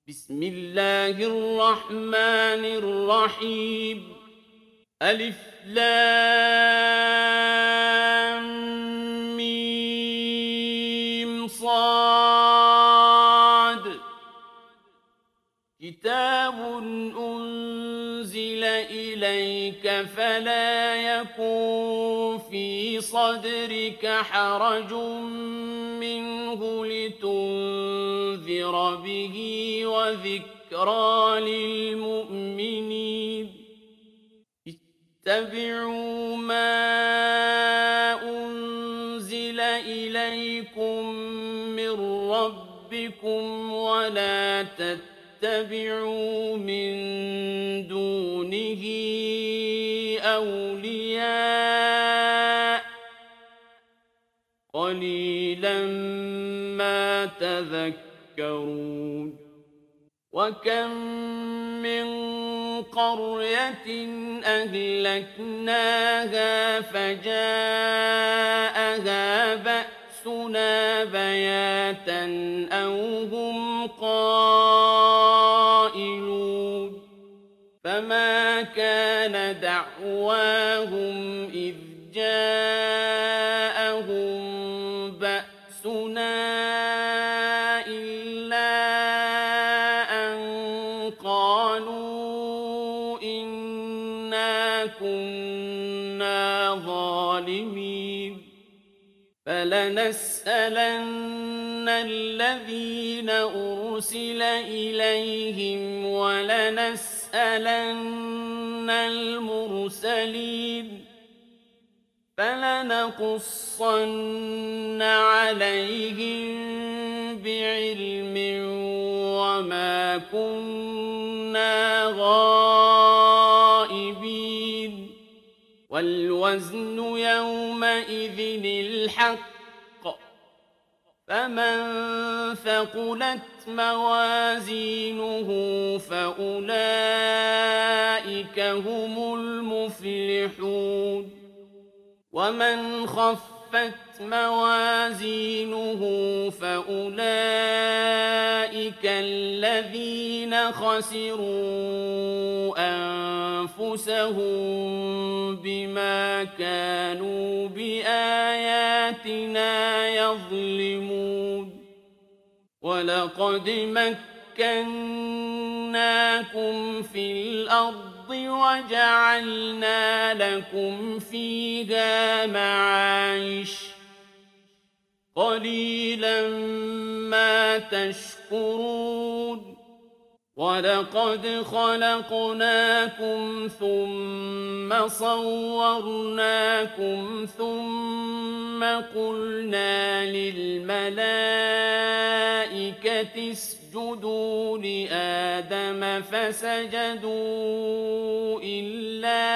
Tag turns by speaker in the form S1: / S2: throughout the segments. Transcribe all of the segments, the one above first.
S1: بسم الله الرحمن الرحيم ألف لام ميم صاد كتاب أنزل إليك فلا يكن في صدرك حرج منه لتنذر به وذكرى للمؤمنين اتبعوا ما أنزل إليكم من ربكم ولا تتبعوا من دونه أولياء قليلا ما تذكرون وكم من قرية أهلكناها فجاءها بأسنا بياتا أو هم قائلون فما كان دعواهم إذ جاءهم بأسنا إلا أن قالوا إنا كنا ظالمين فلنسألن الذين أرسل إليهم ولنسألن المرسلين فلنقصن عليهم بعلم وما كنا غائبين والوزن يومئذ الحق فمن ثقلت موازينه فأولئك هم المفلحون ومن خفت موازينه فأولئك الذين خسروا أنفسهم بما كانوا بآياتنا يظلمون ولقد مكناكم في الأرض وجعلنا لكم فيها معايش قليلا ما تشكرون ولقد خلقناكم ثم صورناكم ثم قلنا للملائكة اسجدوا لآدم فسجدوا إلا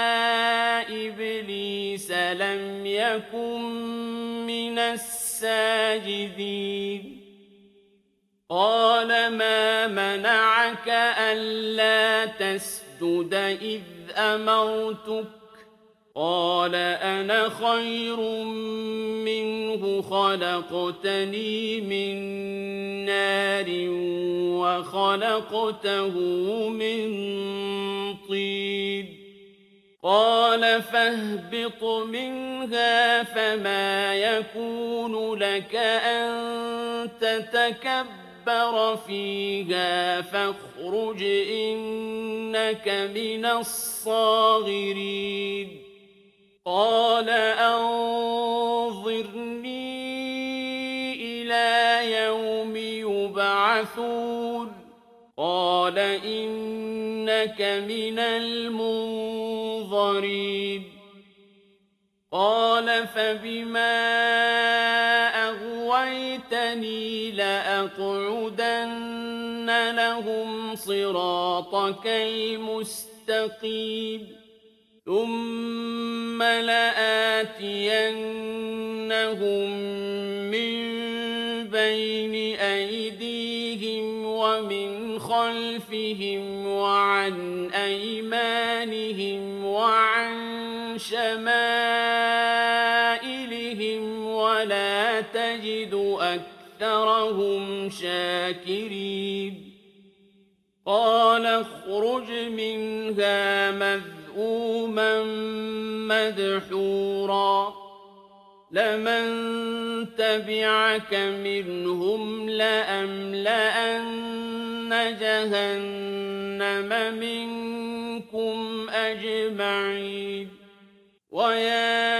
S1: إبليس لم يكن من الساجدين قال ما منعك ألا تسجد إذ أمرتك قال أنا خير منه خلقتني من نار وخلقته من طين قال فاهبط منها فما يكون لك أن تتكبر فيها فاخرج إنك من الصاغرين قال أنظرني إلى يوم يبعثون قال إنك من المنظرين قال فبما أغويتني لأقعدن لهم صراطك المستقيم ثم لآتينهم من بين أيديهم ومن خلفهم وعن أيمانهم وعن شمائلهم ولا تجد أكثرهم شاكرين قال اخرج منها مذءوما مدحورا لمن تبعك منهم لأملأن جهنم منكم أجمعين ويا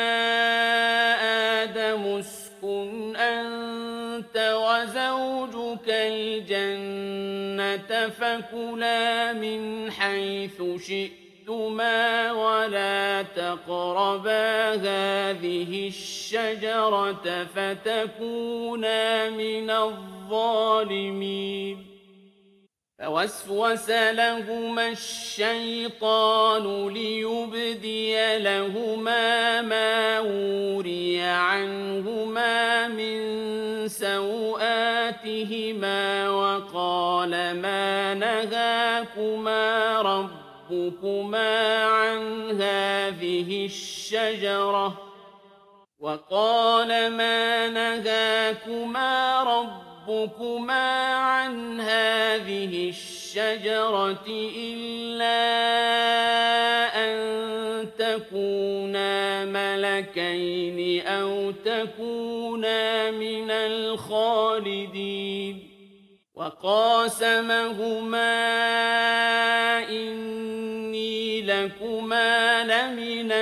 S1: آدم اسكن أنت وزوجك الجنة فكلا من حيث شئتما ولا تقربا هذه الشجرة فتكونا من الظالمين فوسوس لهما الشيطان ليبدي لهما ما وري عنهما من سوآتهما وقال ما نهاكما ربكما عن هذه الشجرة إلا أن تكونا ملكين أو تكونا من الخالدين وقاسمهما إني لكما لمن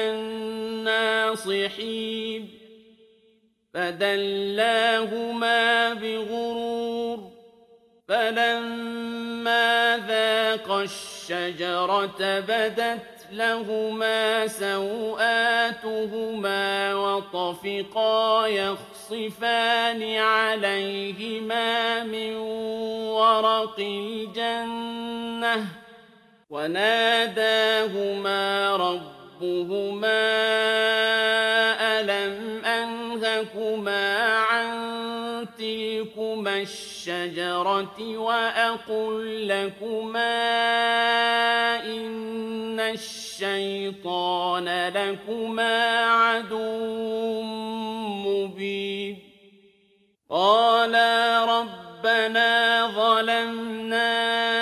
S1: الناصحين فدلاهما بغرور فلما ذاقا الشجرة بدت لهما سوآتهما وطفقا يخصفان عليهما من ورق الجنة وناداهما ربهما ألم أنهكما عن تلكما الشجرة وأقل لكما إن الشيطان لكما عدو مبين قالا ربنا ظلمنا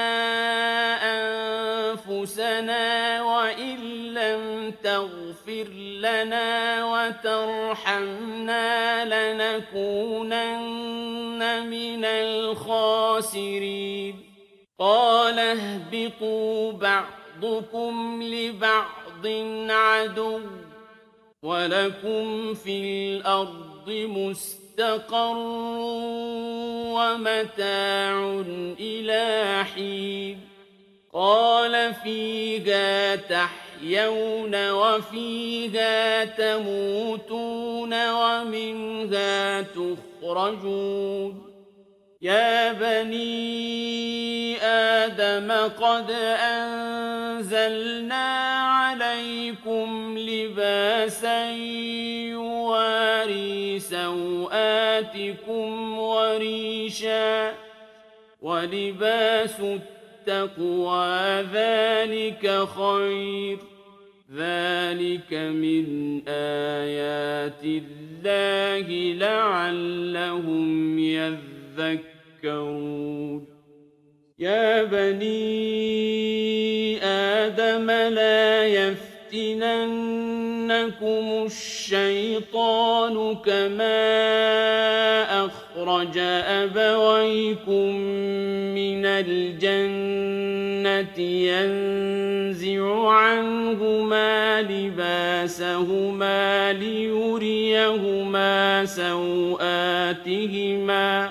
S1: أنفسنا وإن لم تغفر لنا وترحمنا لنكونن من الخاسرين قال اهبطوا بعضكم لبعض عدو ولكم في الأرض مستقر ومتاع إلى حين قال فيها تحيون وفيها تموتون ومنها تخرجون يا بني آدم قد أنزلنا عليكم لباسا يواري سوآتكم وريشا ولباس التقوى ذلك خير ذلك من آيات الله لعلهم يذكرون يا بني آدم لا يفتننكم الشيطان كما أخرج أبويكم من الجنة ينزع عنهما لباسهما ليريهما سوآتهما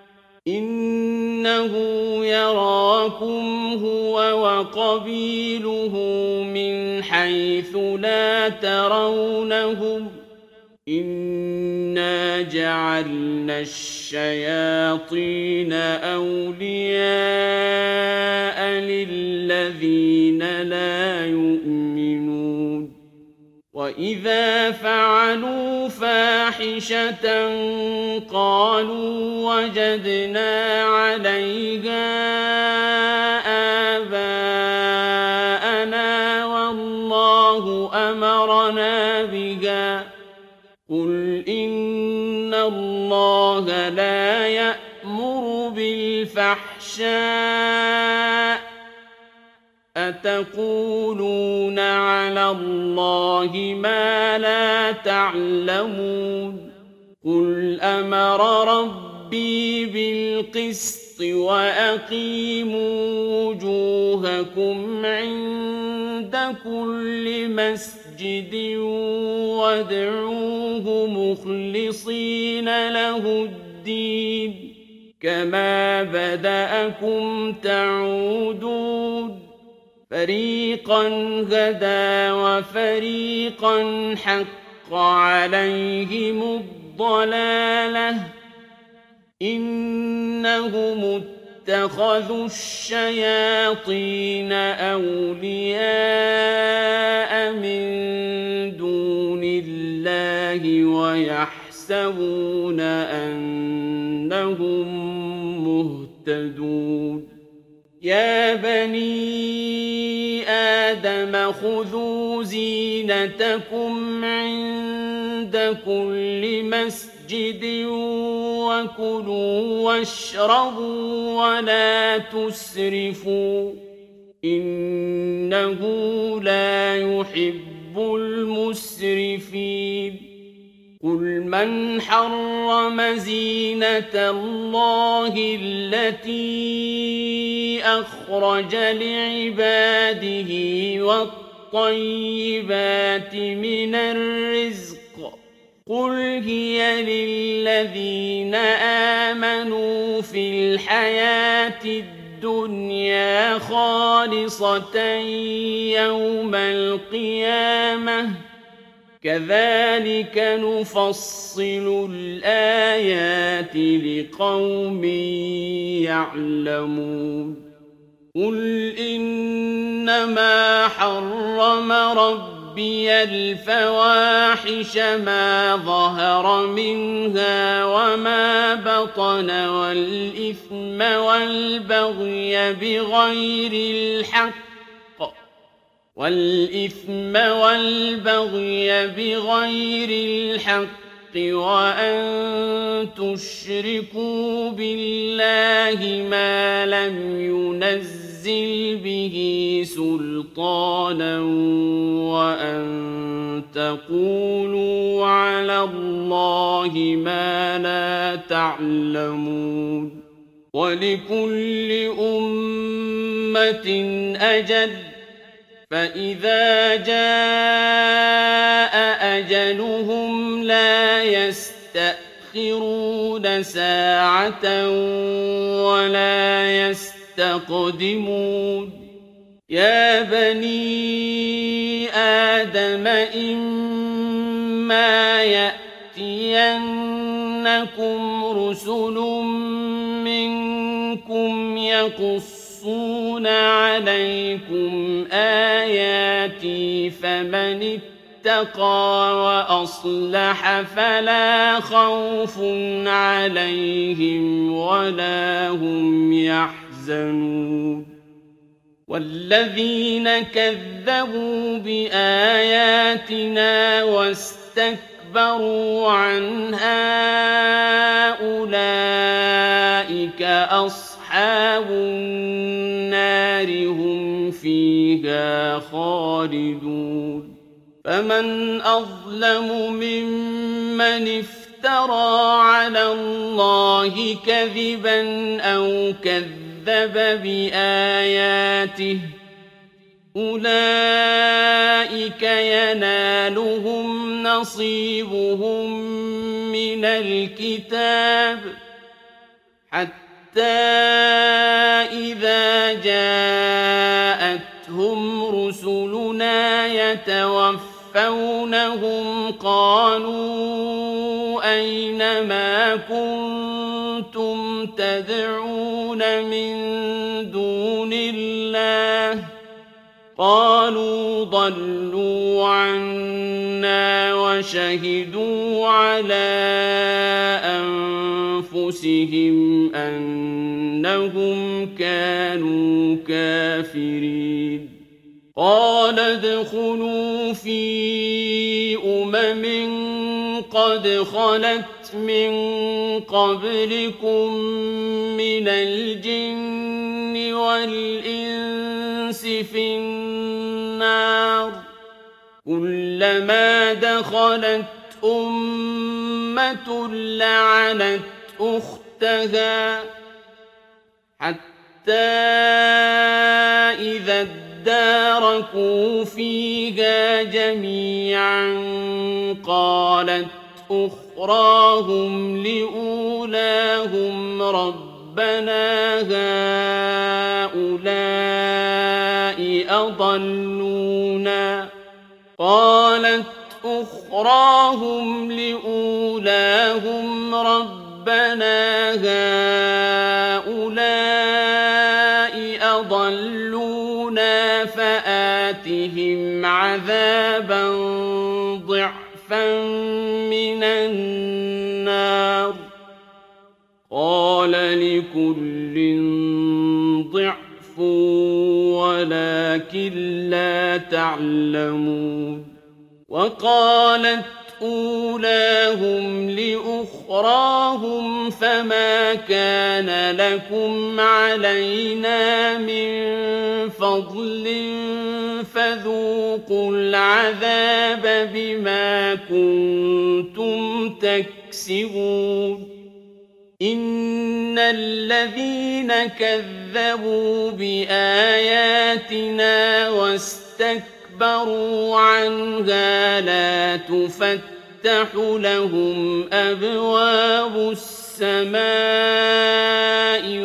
S1: إنه يراكم هو وقبيله من حيث لا ترونهم إنا جعلنا الشياطين أولياء للذين لا يؤمنون وإذا فعلوا فاحشة قالوا وجدنا عليها آباءنا والله أمرنا بها قل إن الله لا يأمر بالفحشاء تقولون على الله ما لا تعلمون قل أمر ربي بالقسط وأقيموا وجوهكم عند كل مسجد وادعوه مخلصين له الدين كما بدأكم تعودون فريقا هدى وفريقا حق عليهم الضلالة إنهم اتخذوا الشياطين أولياء من دون الله ويحسبون أنهم مهتدون يا بني آدم خذوا زينتكم عند كل مسجد وكلوا واشربوا ولا تسرفوا إنه لا يحب المسرفين قل من حرم زينة الله التي أخرج لعباده والطيبات من الرزق قل هي للذين آمنوا في الحياة الدنيا خالصة يوم القيامة كذلك نفصل الآيات لقوم يعلمون قل إنما حرم ربي الفواحش ماظهر منها وما بطن والإثم والبغي بغير الحق وأن تشركوا بالله ما لم ينزل به سلطانا وأن تقولوا على الله ما لا تعلمون ولكل أمة أجل فإذا جاء أجلهم لا يستأخرون ساعة ولا يستقدمون يا بني آدم إما يأتينكم رسل منكم يقصون عليكم آياتي فمن اتقى وأصلح فلا خوف عليهم ولا هم يحزنون والذين كذبوا بآياتنا واستكبروا عنها أولئك أصحاب النار هم فيها خالدون فمن أظلم ممن افترى على الله كذبا أو كذب بآياته أولئك ينالهم نصيبهم من الكتاب حتى إذا جاءتهم رسلنا يتوفونهم قالوا أين ما كنتم تدعون من دون الله قالوا ضلوا عنا وشهدوا على أنفسهم أنهم كانوا كافرين قال ادخلوا في قد خلت من قبلكم من الجن والإنس في النار كلما دخلت أمة لعنت أختها حتى إذا اداركوا فيها جميعا قالت أخراهم لأولاهم ربنا هؤلاء أضلونا فآتهم عذابا ضعفا من النار قال لكل ضعف ولكن لا تعلمون وقالت أولاهم لأخراهم فما كان لكم علينا من فضل فذوقوا العذاب بما كنتم تكسبون إن الذين كذبوا بآياتنا واستكبروا عنها لا تفتح لهم أبواب السماء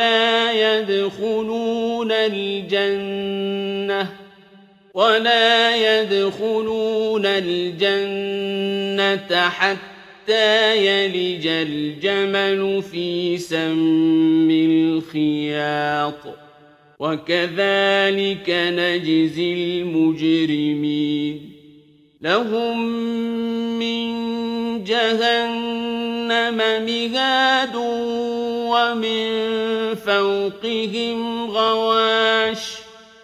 S1: ولا يدخلون الجنة حتى يلج الجمل في سم الخياط وكذلك نجزي المجرمين لهم من جهنم مهاد ومن فوقهم غواش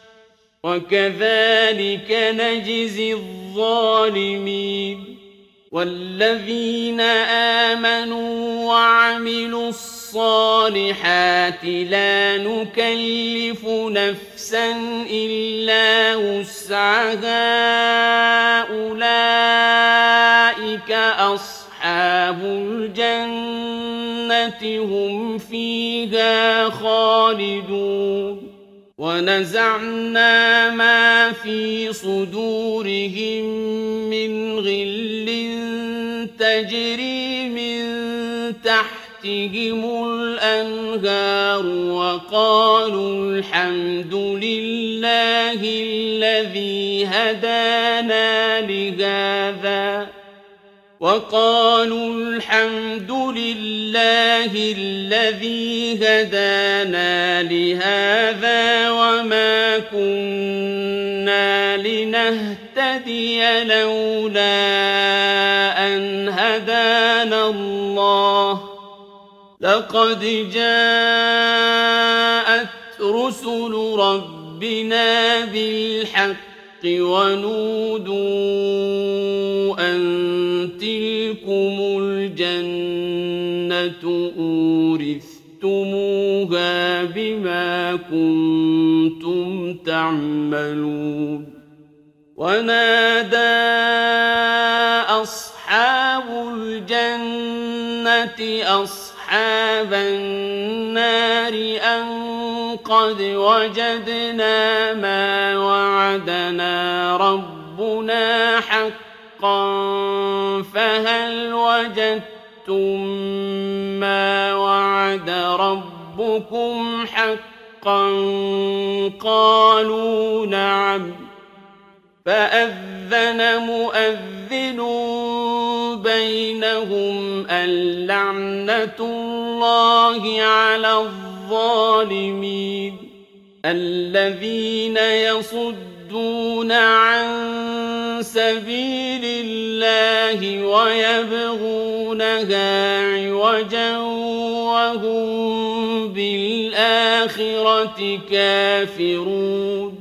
S1: وكذلك نجزي الظالمين والذين آمنوا وعملوا الصالحات لا نكلف نفسا إلا وسعها أولئك أصحاب الجنة هم فيها خالدون ونزعنا ما في صدورهم من غل تجري من تحتهم الأنهار وقالوا الحمد لله الذي هدانا لهذا وما كنا لنهتدي لولا أن هدانا الله لقد جاءت رسل ربنا بالحق ونودوا أن تلكم الجنة أورثتموها بما كنتم تعملون ونادى أصحاب الجنة أصحاب النار أن قد وجدنا ما وعدنا ربنا حقا فهل وجدتم ما وعد ربكم حقا قالوا نعم فأذن مؤذن بينهم اللعنة الله على الظالمين الذين يصدون عن سبيل الله ويبغونها عوجا وهم بالآخرة كافرون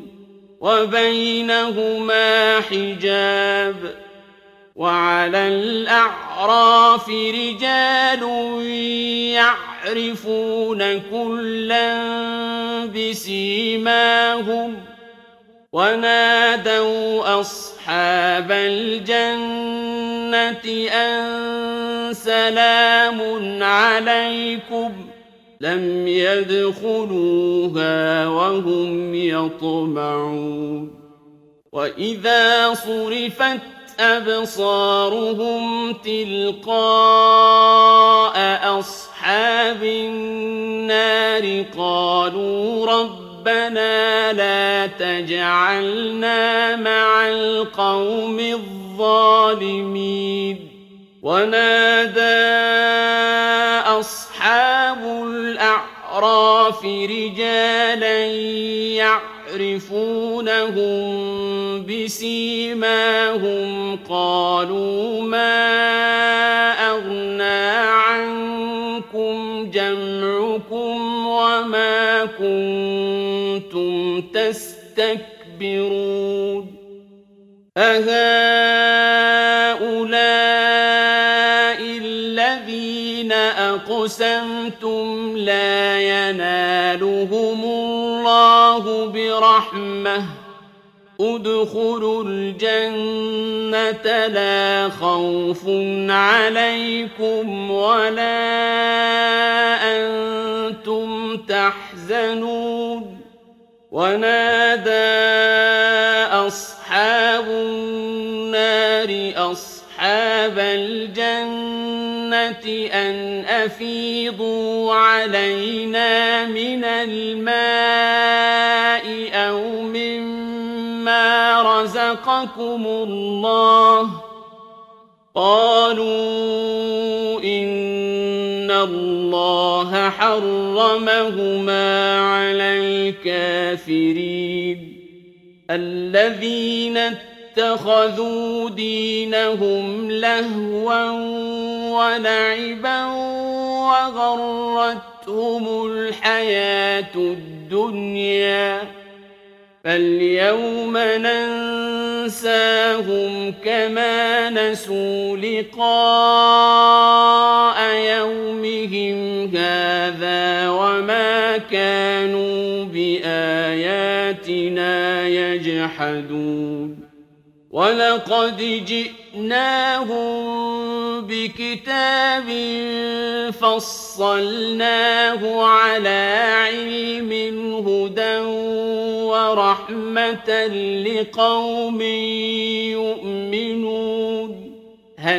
S1: وبينهما حجاب وعلى الأعراف رجال يعرفون كلا بسيماهم ونادوا أصحاب الجنة أن سلام عليكم لم يدخلوها وهم يطمعون وإذا صرفت أبصارهم تلقاء أصحاب النار قالوا ربنا لا تجعلنا مع القوم الظالمين ونادى أصحاب الأعراف رجالا يعرفونهم بسيماهم قالوا ما أغنى عنكم جمعكم وما كنتم تستكبرون أهؤلاء الذين أقسمتم لا ينالهم الله برحمة ادخلوا الجنة لا خوف عليكم ولا أنتم تحزنون ونادى أصحاب النار أصحاب الجنة أن أفيضوا علينا من الماء أو مما رزقكم الله قالوا إن الله حرمهما على الكافرين الذين اتخذوا دينهم لهوا ولعبا وغرتهم الحياة الدنيا فاليوم ننساهم كما نسوا لقاء يومهم هذا وما كانوا بآياتنا يجحدون ولقد جئناهم بكتاب فصلناه على علم هدى ورحمة لقوم يؤمنون هل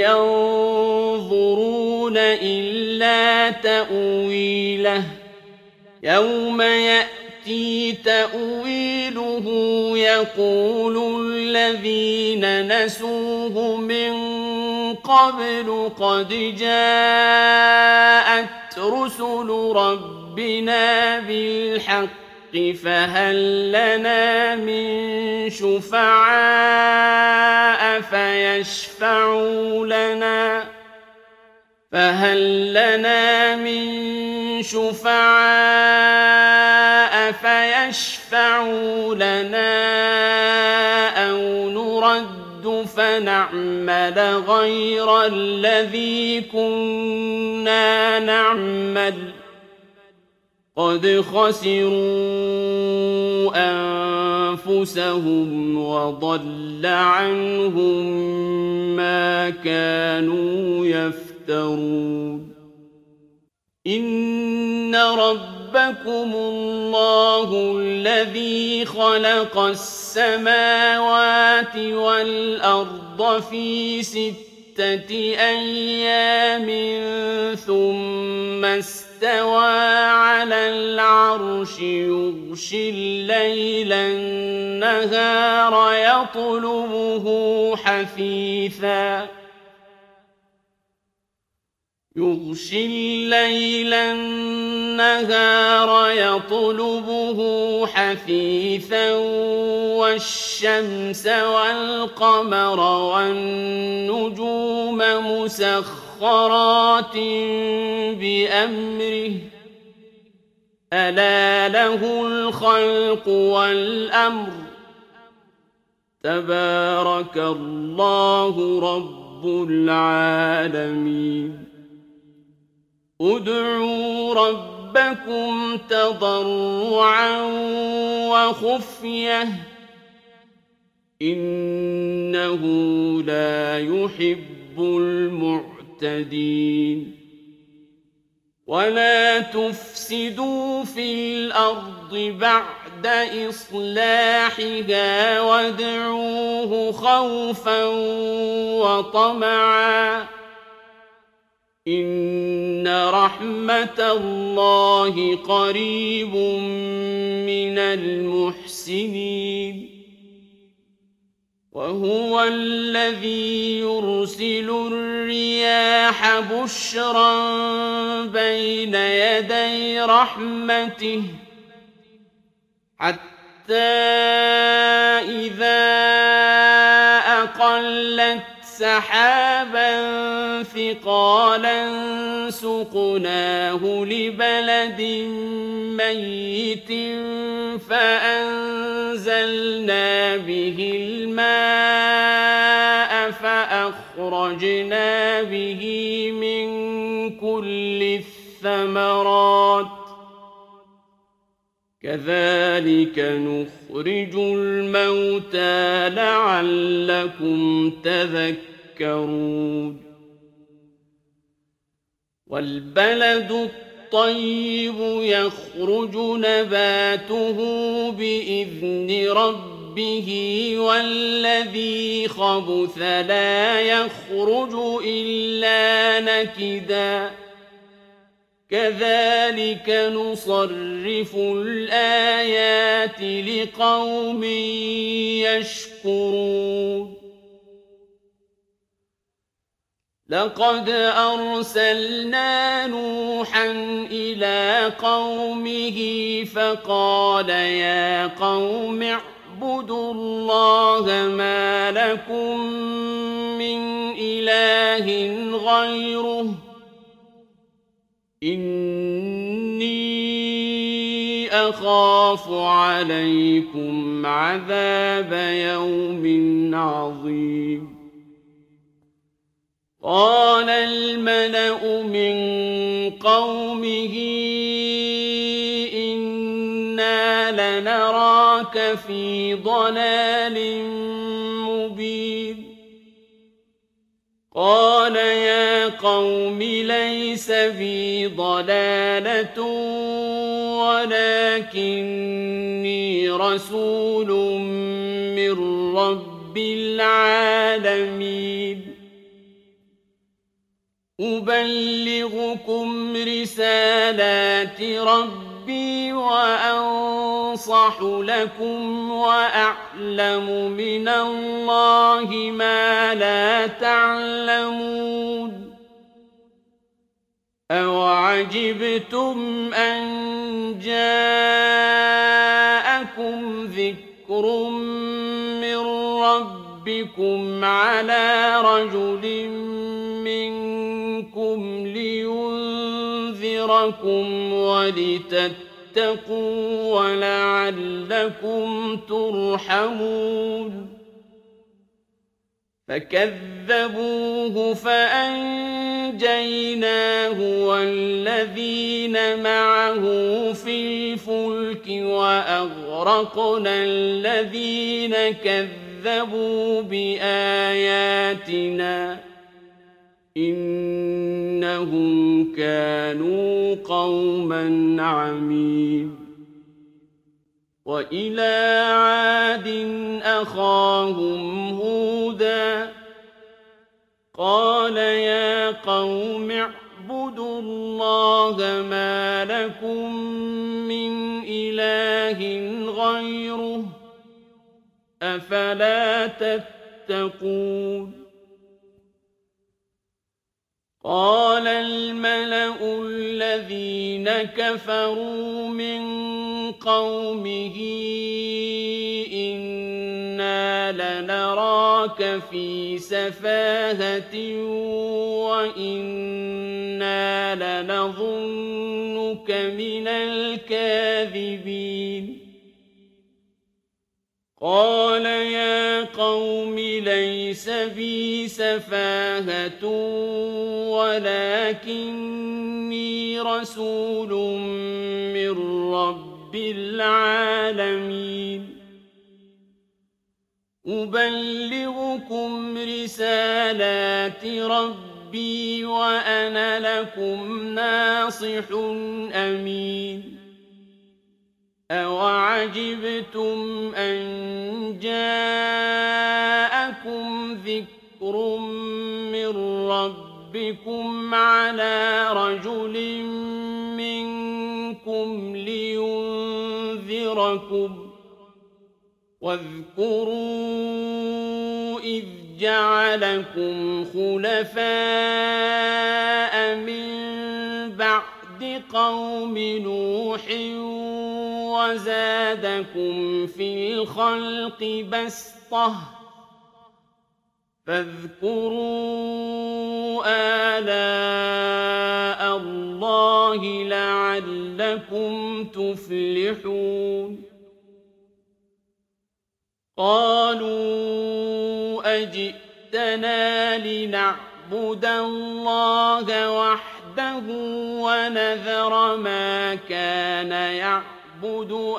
S1: ينظرون إلا تأويله يوم يأتي تأويله يقول الذين نسوه من قبل قد جاءت رسل ربنا بالحق فهل لنا من شفعاء فيشفعوا لنا أو نرد فنعمل غير الذي كنا نعمل قد خسروا أنفسهم وضل عنهم ما كانوا يفترون إن ربكم الله الذي خلق السماوات والأرض في 6 أيام ثم استوى على العرش يغشي الليل النهار يطلبه حثيثا والشمس والقمر والنجوم مسخرات بأمره ألا له الخلق والأمر تبارك الله رب العالمين ادعوا ربكم تضرعا وخفية إِنَّهُ لَا يُحِبُّ الْمُعْتَدِينَ وَلَا تُفْسِدُوا فِي الْأَرْضِ بَعْدَ إِصْلَاحِهَا وَادْعُوهُ خَوْفًا وَطَمَعًا ۚ إِنَّ رَحْمَتَ اللَّهِ قَرِيبٌ مِّنَ الْمُحْسِنِينَ وَهُوَ الَّذِي يُرْسِلُ الرِّيَاحَ بُشْرًا بَيْنَ يَدَيْ رَحْمَتِهِ حَتَّىٰ إِذَا أَقَلَّتْ سَحَابًا ثِقَالًا سُقْنَاهُ لِبَلَدٍ مَّيِّتٍ فَأَنزَلْنَا بِهِ الْمَاءَ فَأَخْرَجْنَا بِهِ مِن كُلِّ الثَّمَرَاتِ ۚ كَذَٰلِكَ نُخْرِجُ الْمَوْتَىٰ لَعَلَّكُمْ تَذَكَّرُونَ وَالْبَلَدُ الطَّيِّبُ يَخْرُجُ نَبَاتُهُ بِإِذْنِ رَبِّهِ وَالَّذِي خَبُثَ لَا يَخْرُجُ إِلَّا نَكِدًا ۚ كَذَٰلِكَ نُصَرِّفُ الْآيَاتِ لِقَوْمٍ يَشْكُرُونَ لَقَدْ أَرْسَلْنَا نُوحًا إِلَىٰ قَوْمِهِ فَقَالَ يَا قَوْمِ اعْبُدُوا اللَّهَ مَا لَكُم مِّنْ إِلَٰهٍ غَيْرُهُ إِنِّي أَخَافُ عَلَيْكُمْ عَذَابَ يَوْمٍ عَظِيمٍ قَالَ الْمَلَأُ مِن قَوْمِهِ إِنَّا لَنَرَاكَ فِي ضَلَالٍ مُّبِينٍ قَالَ يَا قَوْمِ لَيْسَ بِي ضَلَالَةٌ وَلَٰكِنِّي رَسُولٌ مِّن رَّبِّ الْعَالَمِينَ أُبَلِّغُكُمْ رِسَالَاتِ رَبِّي وَأَنصَحُ لَكُمْ وَأَعْلَمُ مِنَ اللَّهِ مَا لَا تَعْلَمُونَ أَوَعَجِبْتُمْ أَن جَاءَكُمْ ذِكْرٌ مِّن رَّبِّكُمْ عَلَىٰ رَجُلٍ مِّنكُمْ لِيُنذِرَكُمْ وَلِتَتَّقُوا وَلَعَلَّكُمْ تُرْحَمُونَ فَكَذَّبُوهُ فَأَنجَيْنَاهُ وَالَّذِينَ معه فِي الْفُلْكِ وَأَغْرَقْنَا الَّذِينَ كَذَّبُوا بِآيَاتِنَا ۚ إِنَّهُمْ كَانُوا قَوْمًا عَمِينَ وَإِلَىٰ عَادٍ أَخَاهُمْ هُودًا ۚ قَالَ يَا قَوْمِ اعْبُدُوا اللَّهَ مَا لَكُم مِّنْ إِلَٰهٍ غَيْرُهُ ۖ أَفَلَا تَتَّقُونَ قَالَ الْمَلَأُ الَّذِينَ كَفَرُوا مِن قَوْمِهِ إِنَّا لَنَرَاكَ فِي سَفَاهَةٍ وَإِنَّا لَنَظُنُّكَ مِنَ الْكَاذِبِينَ قَالَ يَا قَوْمِ لَيْسَ بِي سَفَاهَةٌ وَلَٰكِنِّي رَسُولٌ مِّن رَّبِّ الْعَالَمِينَ أُبَلِّغُكُمْ رِسَالَاتِ رَبِّي وَأَنَا لَكُمْ نَاصِحٌ أَمِينٌ أَوَعَجِبْتُمْ أَن جَاءَكُمْ ذِكْرٌ مِّن رَّبِّكُمْ عَلَىٰ رَجُلٍ مِّنكُمْ لِيُنذِرَكُمْ ۖ وَاذْكُرُوا إِذْ جَعَلَكُمْ خُلَفَاءَ مِن بَعْدِ قَوْمِ نُوحٍ وَزَادَكُمْ فِي الْخَلْقِ بَسْطَةً ۖ فاذكروا آلاء اللَّهِ لَعَلَّكُمْ تُفْلِحُونَ قَالُوا أَجِئْتَنَا لِنَعْبُدَ اللَّهَ وَحْدَهُ وَنَذَرَ مَا كَانَ يَعْبُدُ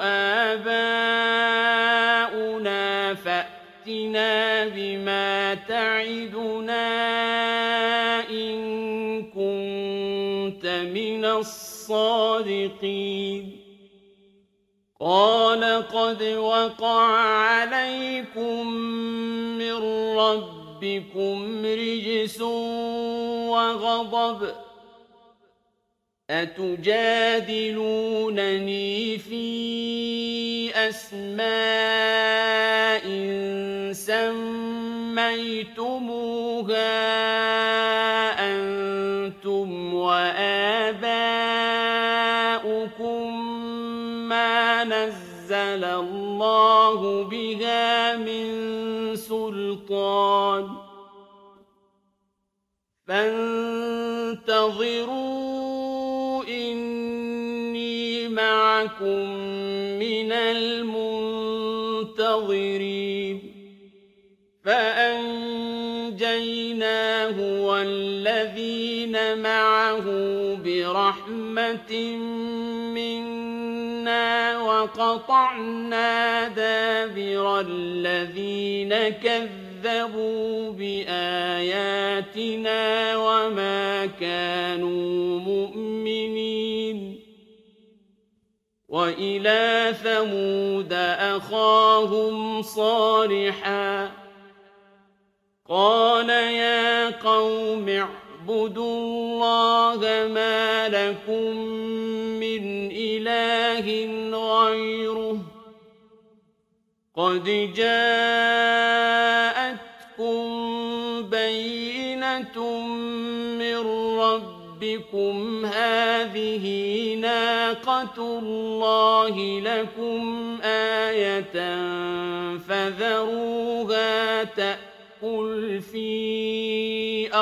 S1: آبَاؤُنَا فَأْتِنَا بِمَا تَعِدُنَا إِن كُنتَ مِنَ الصَّادِقِينَ قَالَ قَدْ وَقَعَ عَلَيْكُم مِّن رَّبِّكُمْ رِجْسٌ وَغَضَبٌ ۖ أَتُجَادِلُونَنِي فِي أَسْمَاءٍ سَمَّيْتُمُوهَا أَنتُمْ وَآبَاؤُكُم مَّا نَزَّلَ اللَّهُ بِهَا مِن سُلْطَانٍ ۚ فَانتَظِرُوا إِنِّي مَعَكُم مِّنَ الْمُنتَظِرِينَ فَأَنجَيْنَاهُ وَالَّذِينَ مَعَهُ بِرَحْمَةٍ مِّنَّا وَقَطَعْنَا دَابِرَ الَّذِينَ كَذَّبُوا بِآيَاتِنَا وَمَا كَانُوا مُؤْمِنِينَ وَإِلَىٰ ثَمُودَ أَخَاهُمْ صَالِحًا قَالَ يَا قَوْمِ اعْبُدُوا اللَّهَ مَا لَكُم مِّنْ إِلَٰهٍ غَيْرُهُ قَدْ جَاءَتْكُم بَيِّنَةٌ مِّن رَّبِّكُمْ ۖ هَٰذِهِ نَاقَةُ اللَّهِ لَكُمْ آيَةً فَذَرُوهَا تَأْكُلْ فِي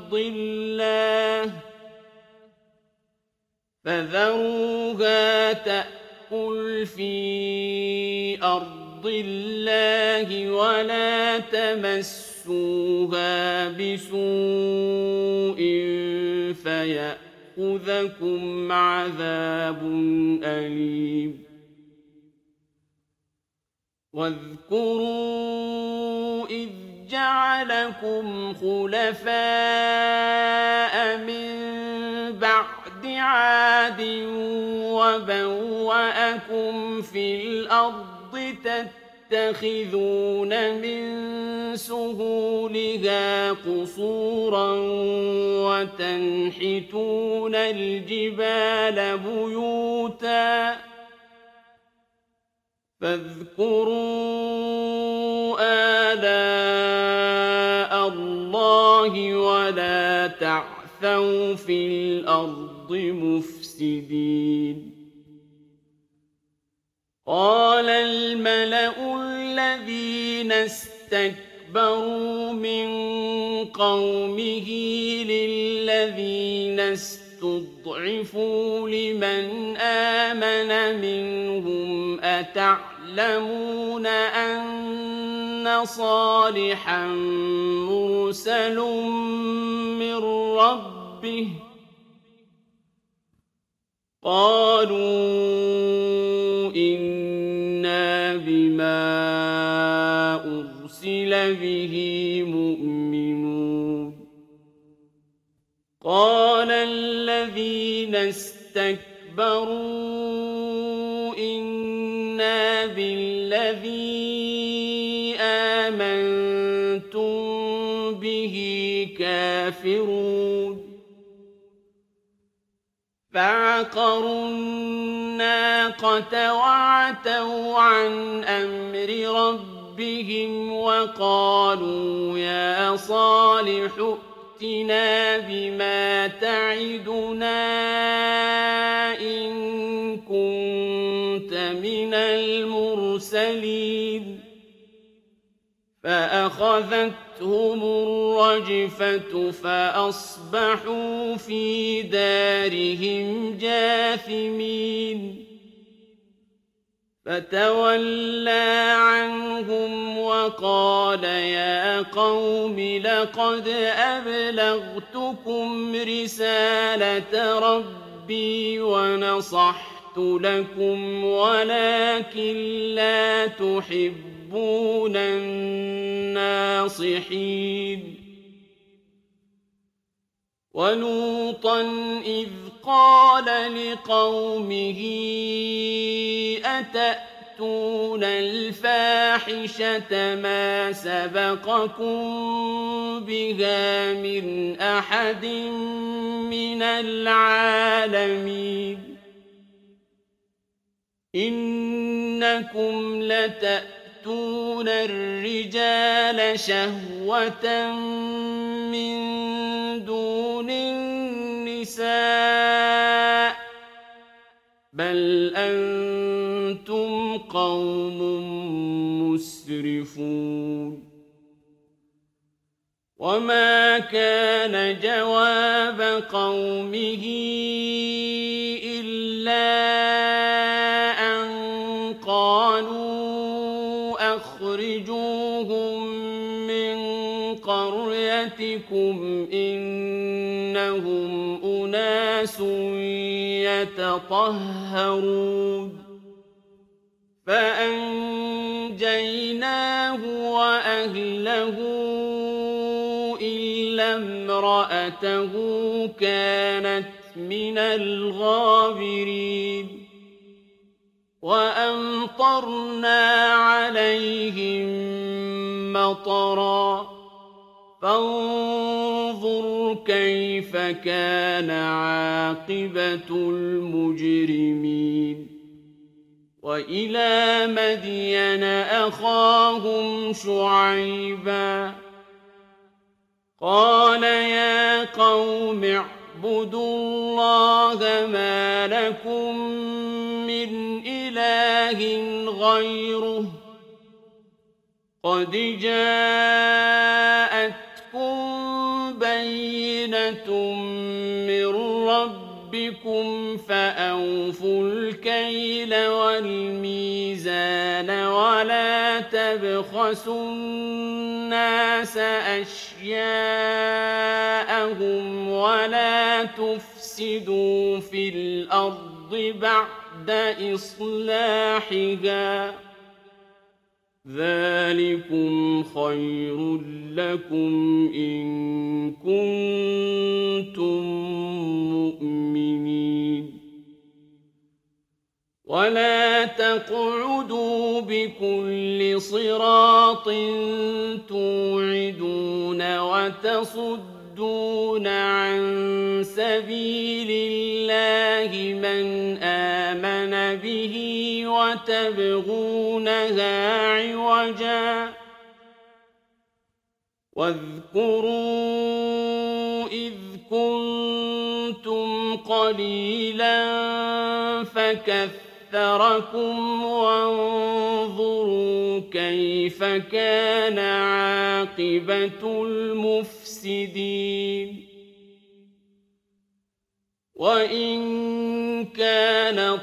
S1: أَرْضِ اللَّهِ وَلَا تَمَسُّوهَا بِسُوءٍ فَيَأْخُذَكُمْ عَذَابٌ أَلِيمٌ وَاذْكُرُوا إِذْ جَعَلَكُمْ خُلَفَاءَ مِن بَعْدِ عَادٍ وَبَوَّأَكُمْ فِي الْأَرْضِ تَتَّخِذُونَ مِن سُهُولِهَا قُصُورًا وَتَنْحِتُونَ الْجِبَالَ بُيُوتًا فاذكروا آلاء اللَّهِ وَلَا تَعْثَوْا فِي الْأَرْضِ مُفْسِدِينَ قَالَ الْمَلَأُ الَّذِينَ اسْتَكْبَرُوا مِن قَوْمِهِ لِلَّذِينَ اسْتُضْعِفُوا لِمَنْ آمَنَ مِنْهُمْ أَتَعْلَمُونَ أَنَّ صَالِحًا مُّرْسَلٌ مِّن رَّبِّهِ ۚ قَالُوا إِنَّا بِمَا أُرْسِلَ أُرْسِلَ بِهِ مُؤْمِنُونَ قَالَ الَّذِينَ اسْتَكْبَرُوا إِنَّا بِالَّذِي آمَنتُم بِهِ كَافِرُونَ فَعَقَرُوا النَّاقَةَ وَعَتَوْا عَنْ أَمْرِ رَبِّهِمْ وَقَالُوا يَا صَالِحُ ائْتِنَا بِمَا تَعِدُنَا إِن كُنتَ مِنَ الْمُرْسَلِينَ فَأَخَذَتْهُمُ الرَّجْفَةُ فَأَصْبَحُوا فِي دَارِهِمْ جَاثِمِينَ فَتَوَلَّىٰ عَنْهُمْ وَقَالَ يَا قَوْمِ لَقَدْ أَبْلَغْتُكُمْ رِسَالَةَ رَبِّي وَنَصَحْتُ لَكُمْ وَلَٰكِن لَّا تُحِبُّونَ النَّاصِحِينَ وَلُوطًا إِذْ قَالَ لِقَوْمِهِ أَتَأْتُونَ الْفَاحِشَةَ مَا سَبَقَكُم بِهَا مِنْ أَحَدٍ مِّنَ الْعَالَمِينَ إِنَّكُمْ لَتَأْتُونَ الرِّجَالَ شَهْوَةً مِّن دُونِ النِّسَاءِ بَلْ أَنتُمْ قَوْمٌ مُّسْرِفُونَ وَمَا كَانَ جَوَابَ قَوْمِهِ إِلَّا أَن قَالُوا أَخْرِجُوهُم مِّن قَرْيَتِكُمْ إِنَّهُمْ أُنَاسٌ يَتَطَهَّرُونَ فَأَنجَيْنَاهُ وَأَهْلَهُ إِلَّا امْرَأَتَهُ كَانَتْ مِنَ الْغَابِرِينَ وَأَمْطَرْنَا عَلَيْهِم مَّطَرًا فَانظُرْ كَيْفَ كَانَ عَاقِبَةُ الْمُجْرِمِينَ وَإِلَىٰ مَدْيَنَ أَخَاهُمْ شُعَيْبًا قَالَ يَا قَوْمِ اعْبُدُوا اللَّهَ مَا لَكُم مِّنْ إِلَٰهٍ غَيْرُهُ قَدْ جَاءَتْكُم بَيِّنَةٌ مِّن رَّبِّكُمْ فَأَوْفُوا الْكَيْلَ وَالْمِيزَانَ وَلَا تَبْخَسُوا النَّاسَ أَشْيَاءَهُمْ وَلَا تُفْسِدُوا فِي الْأَرْضِ بَعْدَ إِصْلَاحِهَا ذَٰلِكُمْ خَيْرٌ لَّكُمْ إِن كُنتُم مُّؤْمِنِينَ وَلَا تَقْعُدُوا بِكُلِّ صِرَاطٍ تُوعِدُونَ وَتَصُدُّونَ عَن سَبِيلِ اللَّهِ مَنْ آمَنَ بِهِ وَتَبْغُونَهَا عِوَجًا وَاذْكُرُوا إِذْ كُنتُمْ قَلِيلًا فَكَثَّرَكُمْ وَانظُرُوا كَيْفَ كَانَ عَاقِبَةُ الْمُفْسِدِينَ وَإِن كَانَ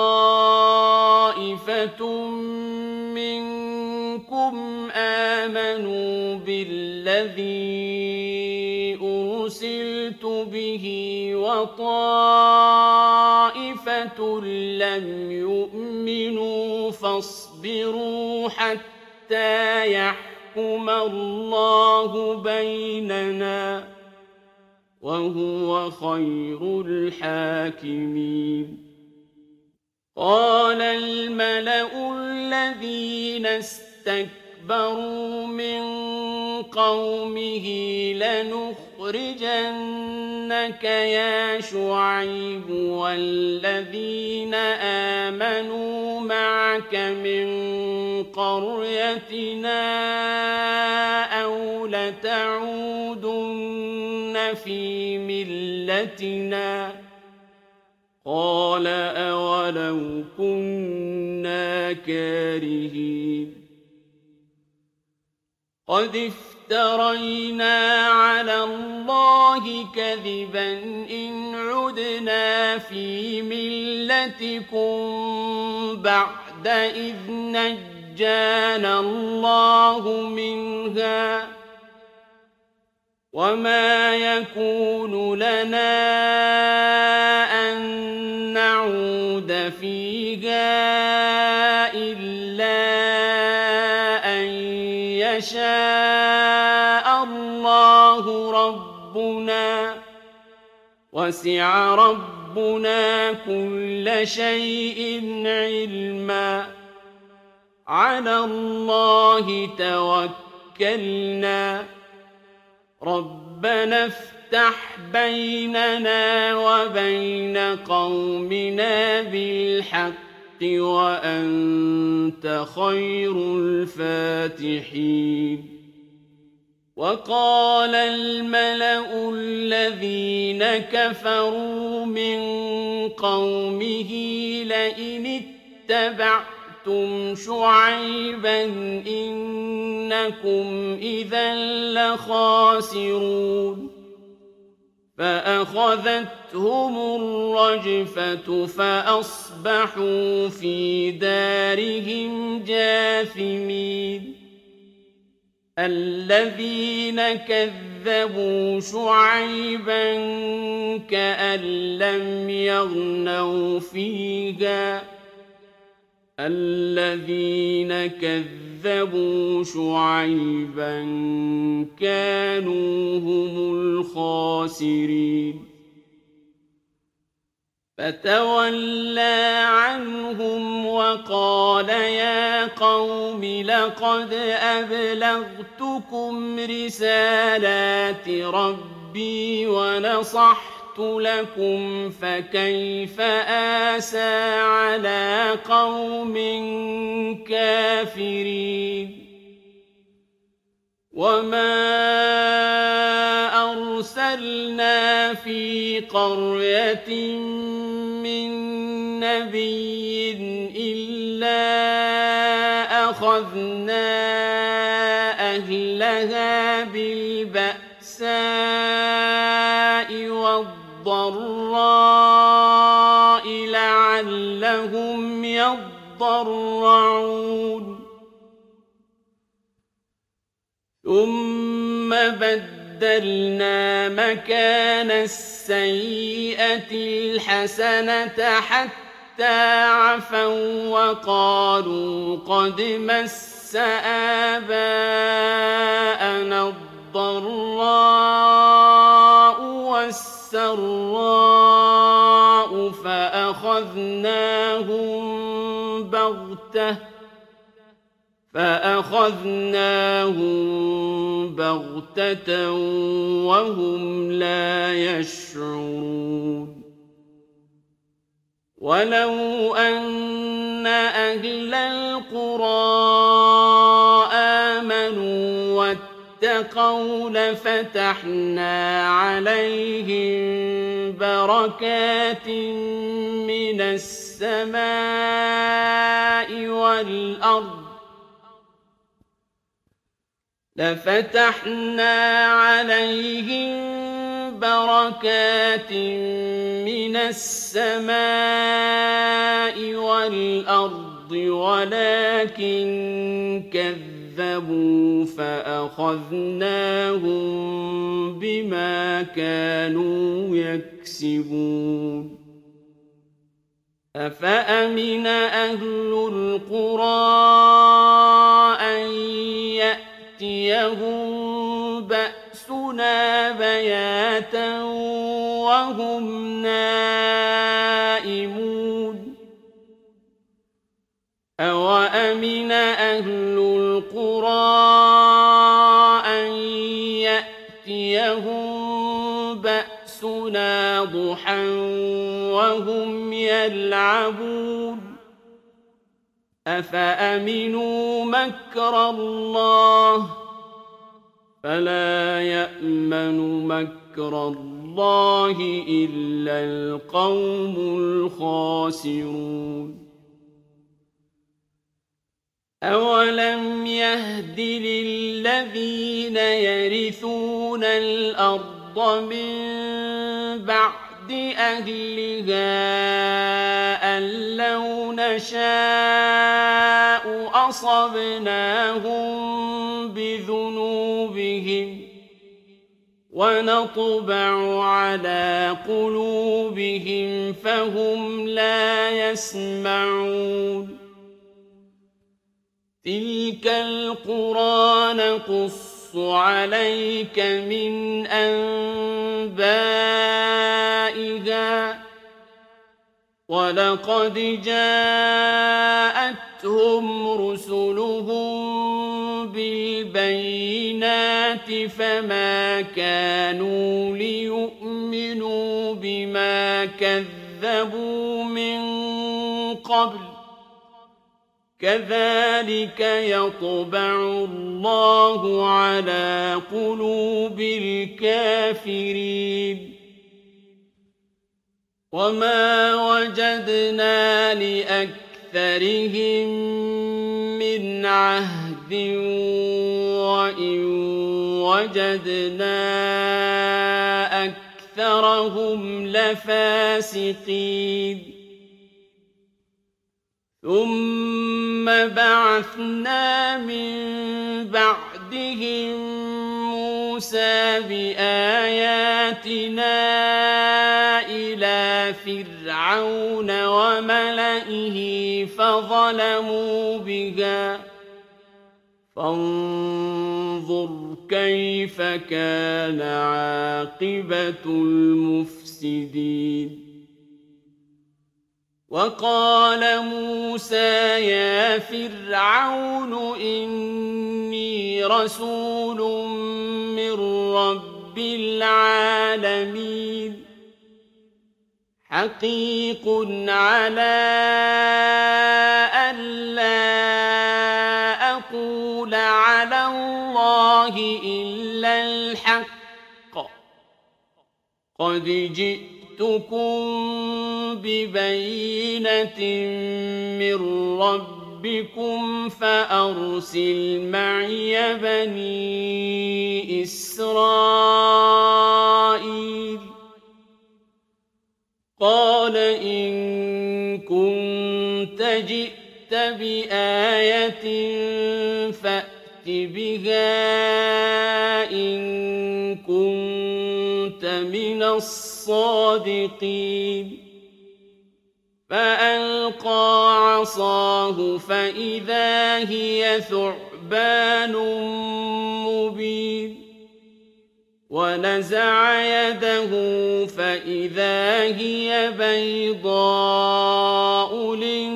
S1: طَائِفَةٌ مِّنكُمْ آمَنُوا بِالَّذِي أُرْسِلْتُ بِهِ وَطَائِفَةٌ لَّمْ يُؤْمِنُوا فَاصْبِرُوا حَتَّىٰ يَحْكُمَ ليحكم الله بيننا وهو خير الحاكمين. قال الملأ الذين استكبروا من قومه لنخرجنك يا شعيب والذين آمنوا معك من قريتنا أو لتعودن في ملتنا قال أولو كنا كارهين قد افترينا على الله كذبا إن عدنا في ملتكم بعد إذ نجانا الله منها وما يكون لنا أن نعود فيها إلا أن يشاء الله ربنا وسع ربنا كل شيء علما على الله توكلنا ربنا افتح بيننا وبين قومنا بالحق وأنت خير الفاتحين. وقال الملأ الذين كفروا من قومه لئن اتبعتم شعيبا إنكم إذا لخاسرون فأخذتهم الرجفة فأصبحوا في دارهم جاثمين. الذين كذبوا شعيبا كأن لم يغنوا فيها الذين كذبوا شعيبا كانوا هم الخاسرين. فتولى عنهم وقال يا قوم لقد أبلغتكم رسالات ربي ونصحت لكم فكيف آسى على قوم كافرين. وما أرسلنا في قرية من نبي إلا أخذنا أهلها بالبأساء والضراء لعلهم يضرعون ثم بدلنا مكان السيئة الحسنة حتى عفوا وقالوا قد مس آباءنا الضراء والسراء فأخذناهم بغتة وهم لا يشعرون. ولو أن أهل القرى آمنوا واتقوا لفتحنا عليهم بركات من السماء والأرض ولكن كذبوا فأخذناهم بما كانوا يكسبون. أفأمن أهل القرى أن يأتيهم وهم نائمون أوأمن أهل القرى أن يأتيهم بأسنا ضحى وهم يلعبون أفأمنوا مكر الله فلا يأمن مكر الله إلا القوم الخاسرون أولم يهد للذين يرثون الأرض من بعد أهلها أن لو نشاء أصبناهم بذنوبهم ونطبع على قلوبهم فهم لا يسمعون تلك القرى نقص عليك من أنبائها ولقد جاءتهم رسلهم بالبينات فما كانوا ليؤمنوا بما كذبوا من قبل كذلك يطبع الله على قلوب الكافرين وما وجدنا لأكثرهم من عهد وإن وجدنا أكثرهم لفاسقين ثم بعثنا من بعدهم موسى بآياتنا إلى فرعون وملئه فظلموا بها فانظر كيف كان عاقبة المفسدين وقال موسى يا فرعون إني رسول من رب العالمين حقيق على ألا أقول على الله إلا الحق قد جئتكم ببينة من ربكم فأرسل معي بني إسرائيل قال إن كنت جئت بآية فأت بها إن كنت من الصادقين فألقى عصاه فإذا هي ثعبان مبين ونزع يده فإذا هي بيضاء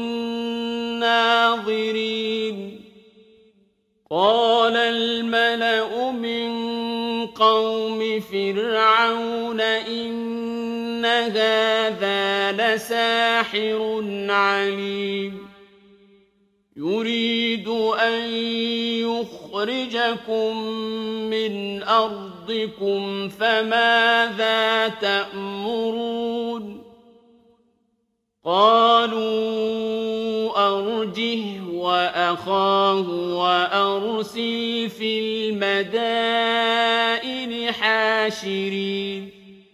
S1: للناظرين قال الملأ من قوم فرعون إن هذا لساحر عليم يريد أن يخرجكم من أرضكم فماذا تأمرون قالوا أرجه وأخاه وأرسل في المدائن حاشرين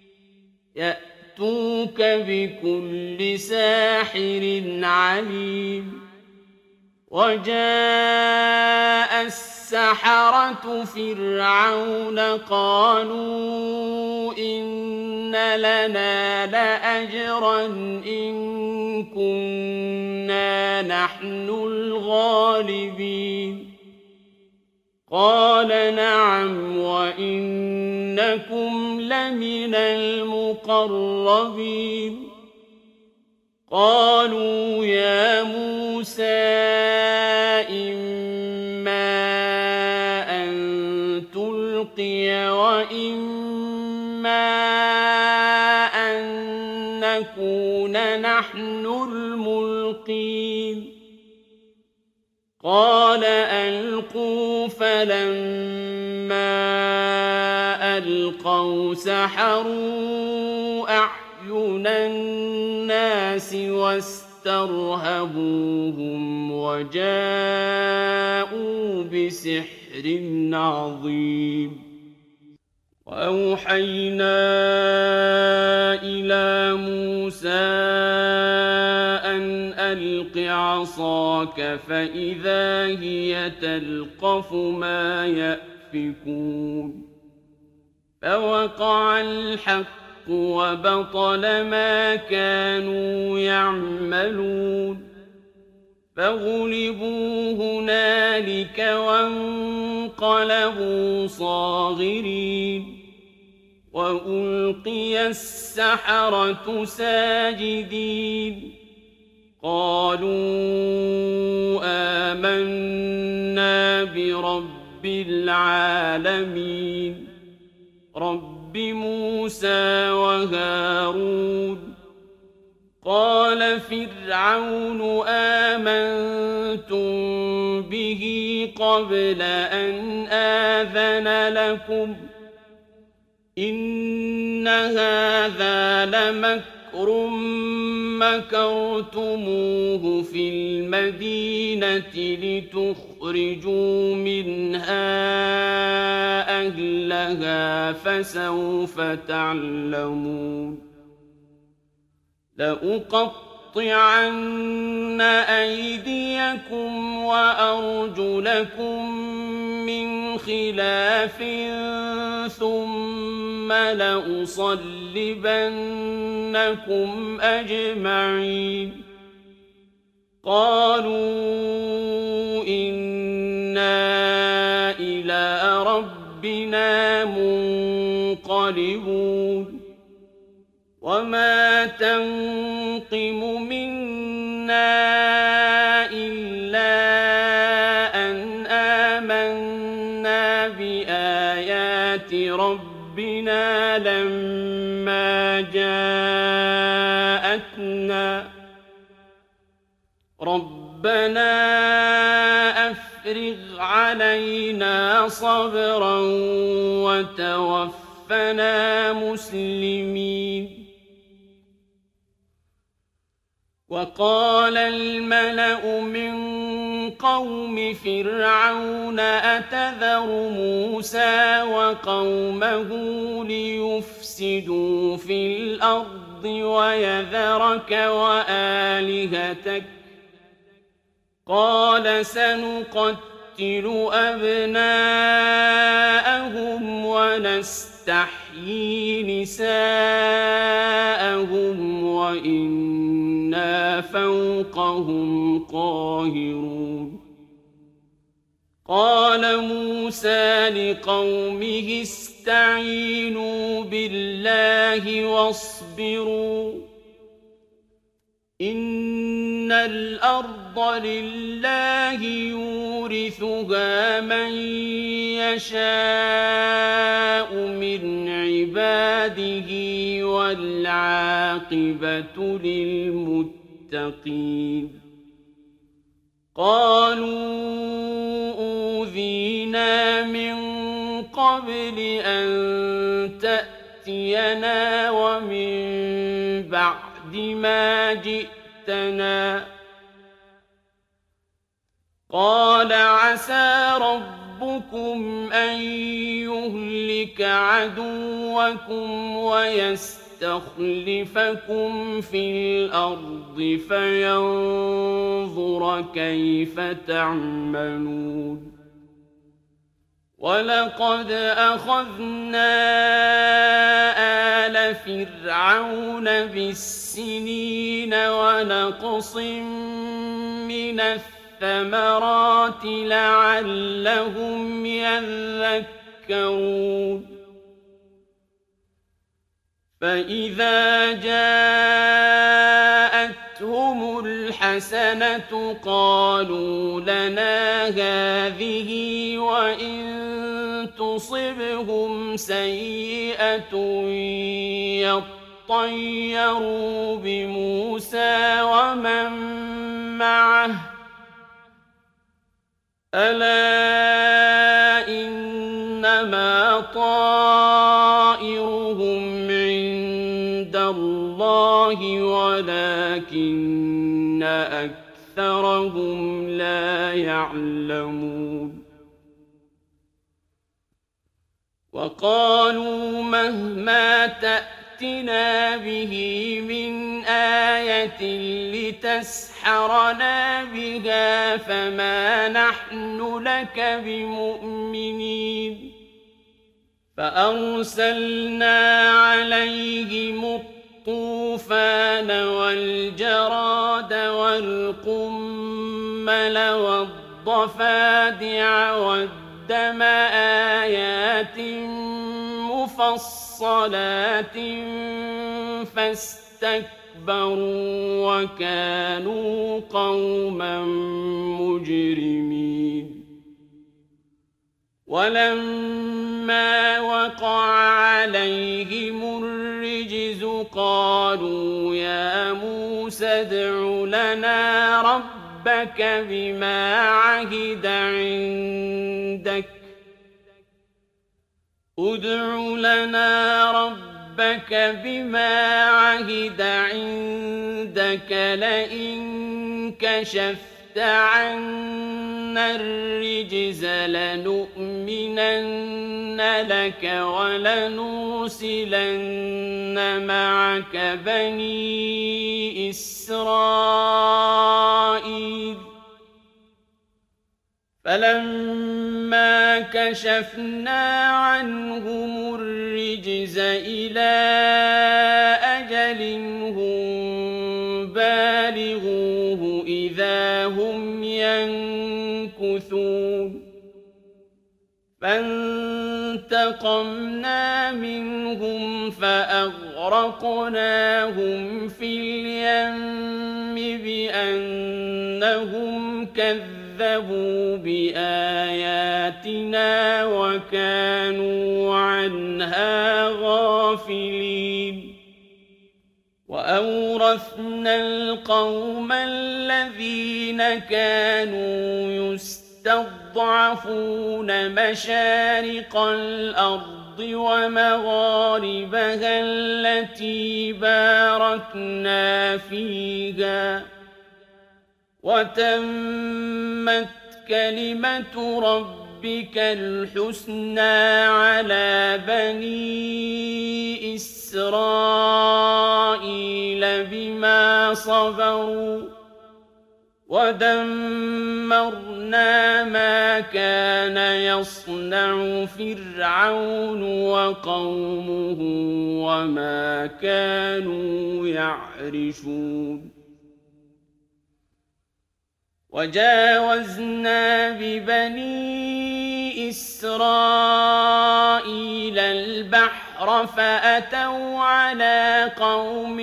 S1: يأتوك بكل ساحر عليم وجاء السحرة فرعون قالوا إن لنا لأجرا إن كنا نحن الغالبين قال نعم وإنكم إنكم لمن المقربين قالوا يا موسى إما أن تلقي وإما أن نكون نحن الملقين قال ألقوا فلما ألقوا سحروا أعين الناس واسترهبوهم وجاءوا بسحر عظيم وأوحينا إلى موسى أن ألق عصاك فإذا هي تلقف ما يأفكون فوقع الحق وبطل ما كانوا يعملون فغلبوا هنالك وانقلبوا صاغرين وألقي السحرة ساجدين قالوا آمنا برب العالمين رب موسى وهارون قال فرعون آمنتم به قبل أن آذن لكم إن هذا لمكر مكرتموه في المدينة لتخرجوا منها أهلها فسوف تعلمون لأقطعن أيديكم وأرجلكم من خلاف ثم لأصلبنكم أجمعين قالوا إنا إلى ربنا منقلبون وما تنقم منا إلا أن آمنا بآيات ربنا لما جاءتنا ربنا أفرغ علينا صبرا وتوفنا مسلمين وقال الملأ من قوم فرعون أتذر موسى وقومه ليفسدوا في الأرض ويذرك وآلهتك قال سنقتل أبناءهم ونستحيي نساءهم وإنا فوقهم قاهرون قال موسى لقومه استعينوا بالله واصبروا إن الأرض لله يورثها من يشاء من عباده والعاقبة للمتقين قالوا أوذينا من قبل أن تأتينا ومن بعد ما جئتنا قال عسى ربكم أن يهلك عدوكم ويستخلفكم في الأرض فينظر كيف تعملون ولقد أخذنا آل فرعون بالسنين ونقص من الثمرات لعلهم يذكرون فإذا جاءتهم الحسنة قالوا لنا هذه وإن تصبهم سيئة يطيروا بموسى ومن معه ألا إنما طائرهم عند الله ولكن أكثرهم لا يعلمون وقالوا مهما تأتنا به من آية لتسحرنا بها فما نحن لك بمؤمنين فأرسلنا عليهم الطوفان والجراد والقمل والضفادع والدم آيات مفصلات فاستكبروا وكانوا قوما مجرمين ولما وقع عليهم الرجز قالوا يا موسى ادع لنا ربك بما عهد عندك ادع لنا ربك بما عهد عندك لئن كشفت عنا الرجز لنؤمنن لك ولنرسلن معك بني إسرائيل فلما كشفنا عنهم الرجز إلى أجل هم بالغوه إذا هم ينكثون فانتقمنا منهم فأغرقناهم في اليم بأنهم كذبوا بآياتنا وكانوا عنها غافلين وأورثنا القوم الذين كانوا يستضعفون مشارق الأرض ومغاربها التي باركنا فيها وتمت كلمة ربك الحسنى على بني إسرائيل بما صبروا ودمرنا ما كان يصنع فرعون وقومه وما كانوا يعرشون وجاوزنا ببني إسرائيل البحر فأتوا على قوم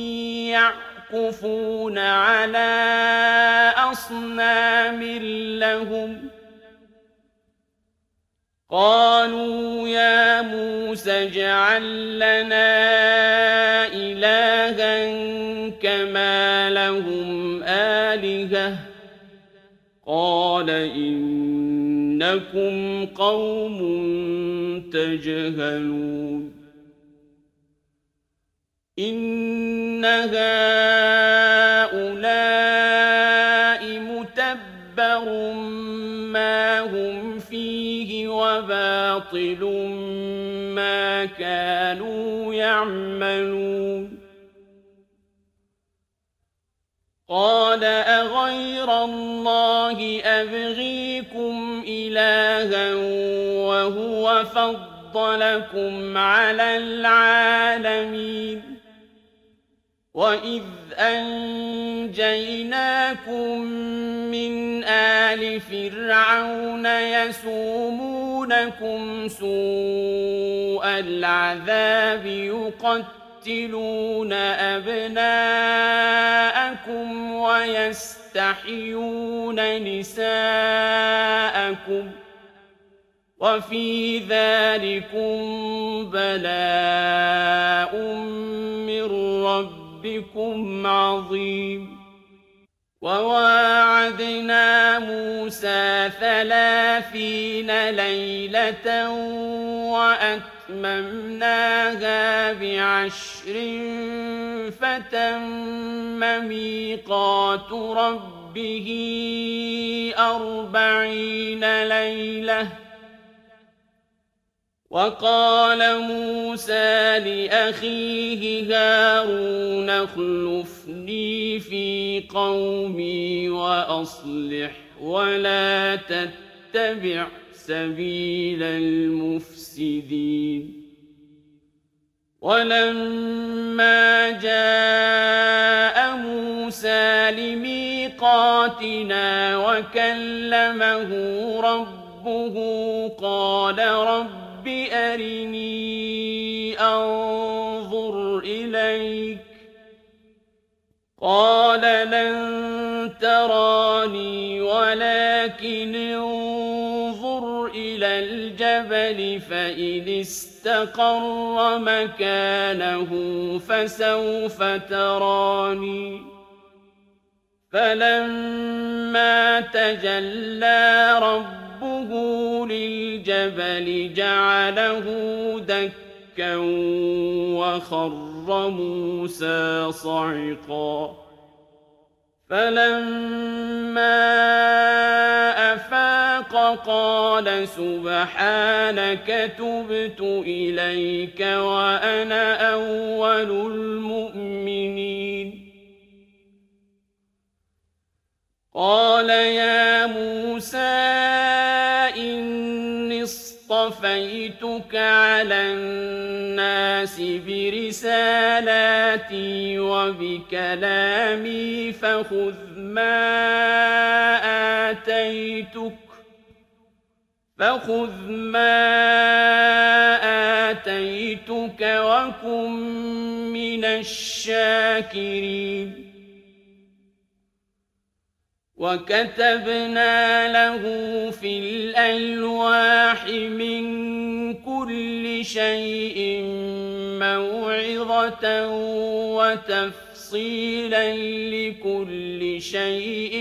S1: يعكفون على أصنام لهم قالوا يا موسى اجعل لنا إلها كما لهم آلهة قال إنكم قوم تجهلون إن هؤلاء متبر ما هم فيه وباطل ما كانوا يعملون قال أغير الله أبغيكم إلها وهو فضلكم على العالمين وَإِذْ أَنجَيْنَاكُم مِّنْ آلِ فِرْعَوْنَ يَسُومُونَكُمْ سُوءَ الْعَذَابِ يُقَتِّلُونَ أَبْنَاءَكُمْ وَيَسْتَحْيُونَ نِسَاءَكُمْ ۚ وَفِي ذَٰلِكُم بَلَاءٌ مِّن رَّبِّكُمْ عَظِيمٌ. وَوَاعَدْنَا مُوسَىٰ 30 لَيْلَةً وَأَتْمَمْنَاهَا ب10 فَتَمَّ مِيقَاتُ رَبِّهِ 40 لَيْلَةً. وَقَالَ مُوسَىٰ لِأَخِيهِ هَارُونَ اخْلُفْنِي فِي قَوْمِي وَأَصْلِحْ وَلَا تَتَّبِعْ سَبِيلَ الْمُفْسِدِينَ. وَلَمَّا جَاءَ مُوسَىٰ لِمِيقَاتِنَا وَكَلَّمَهُ رَبُّهُ قَالَ رَبِّ أَرِنِي أَنظُرْ إِلَيْكَ ۚ قَالَ لَن تَرَانِي وَلَٰكِنِ انظُرْ إِلَى الْجَبَلِ فَإِنِ اسْتَقَرَّ مَكَانَهُ فَسَوْفَ تَرَانِي. فَلَمَّا تَجَلَّىٰ رَبُّهُ لِلْجَبَلِ جَعَلَهُ دَكًّا وَخَرَّ مُوسَىٰ صَعِقًا. فَلَمَّا أَفَاقَ قَالَ سُبْحَانَكَ تُبْتُ إِلَيْكَ وَأَنَا أَوَّلُ الْمُؤْمِنِينَ. قَالَ يَا مُوسَىٰ إِنِّي اصْطَفَيْتُكَ عَلَى النَّاسِ بِرِسَالَاتِي وَبِكَلَامِي فَخُذْ مَا آتَيْتُكَ وَكُن مِّنَ الشَّاكِرِينَ. وَكَتَبْنَا لَهُ فِي الْأَلْوَاحِ مِن كُلِّ شَيْءٍ مَّوْعِظَةً وَتَفْصِيلًا لِّكُلِّ شَيْءٍ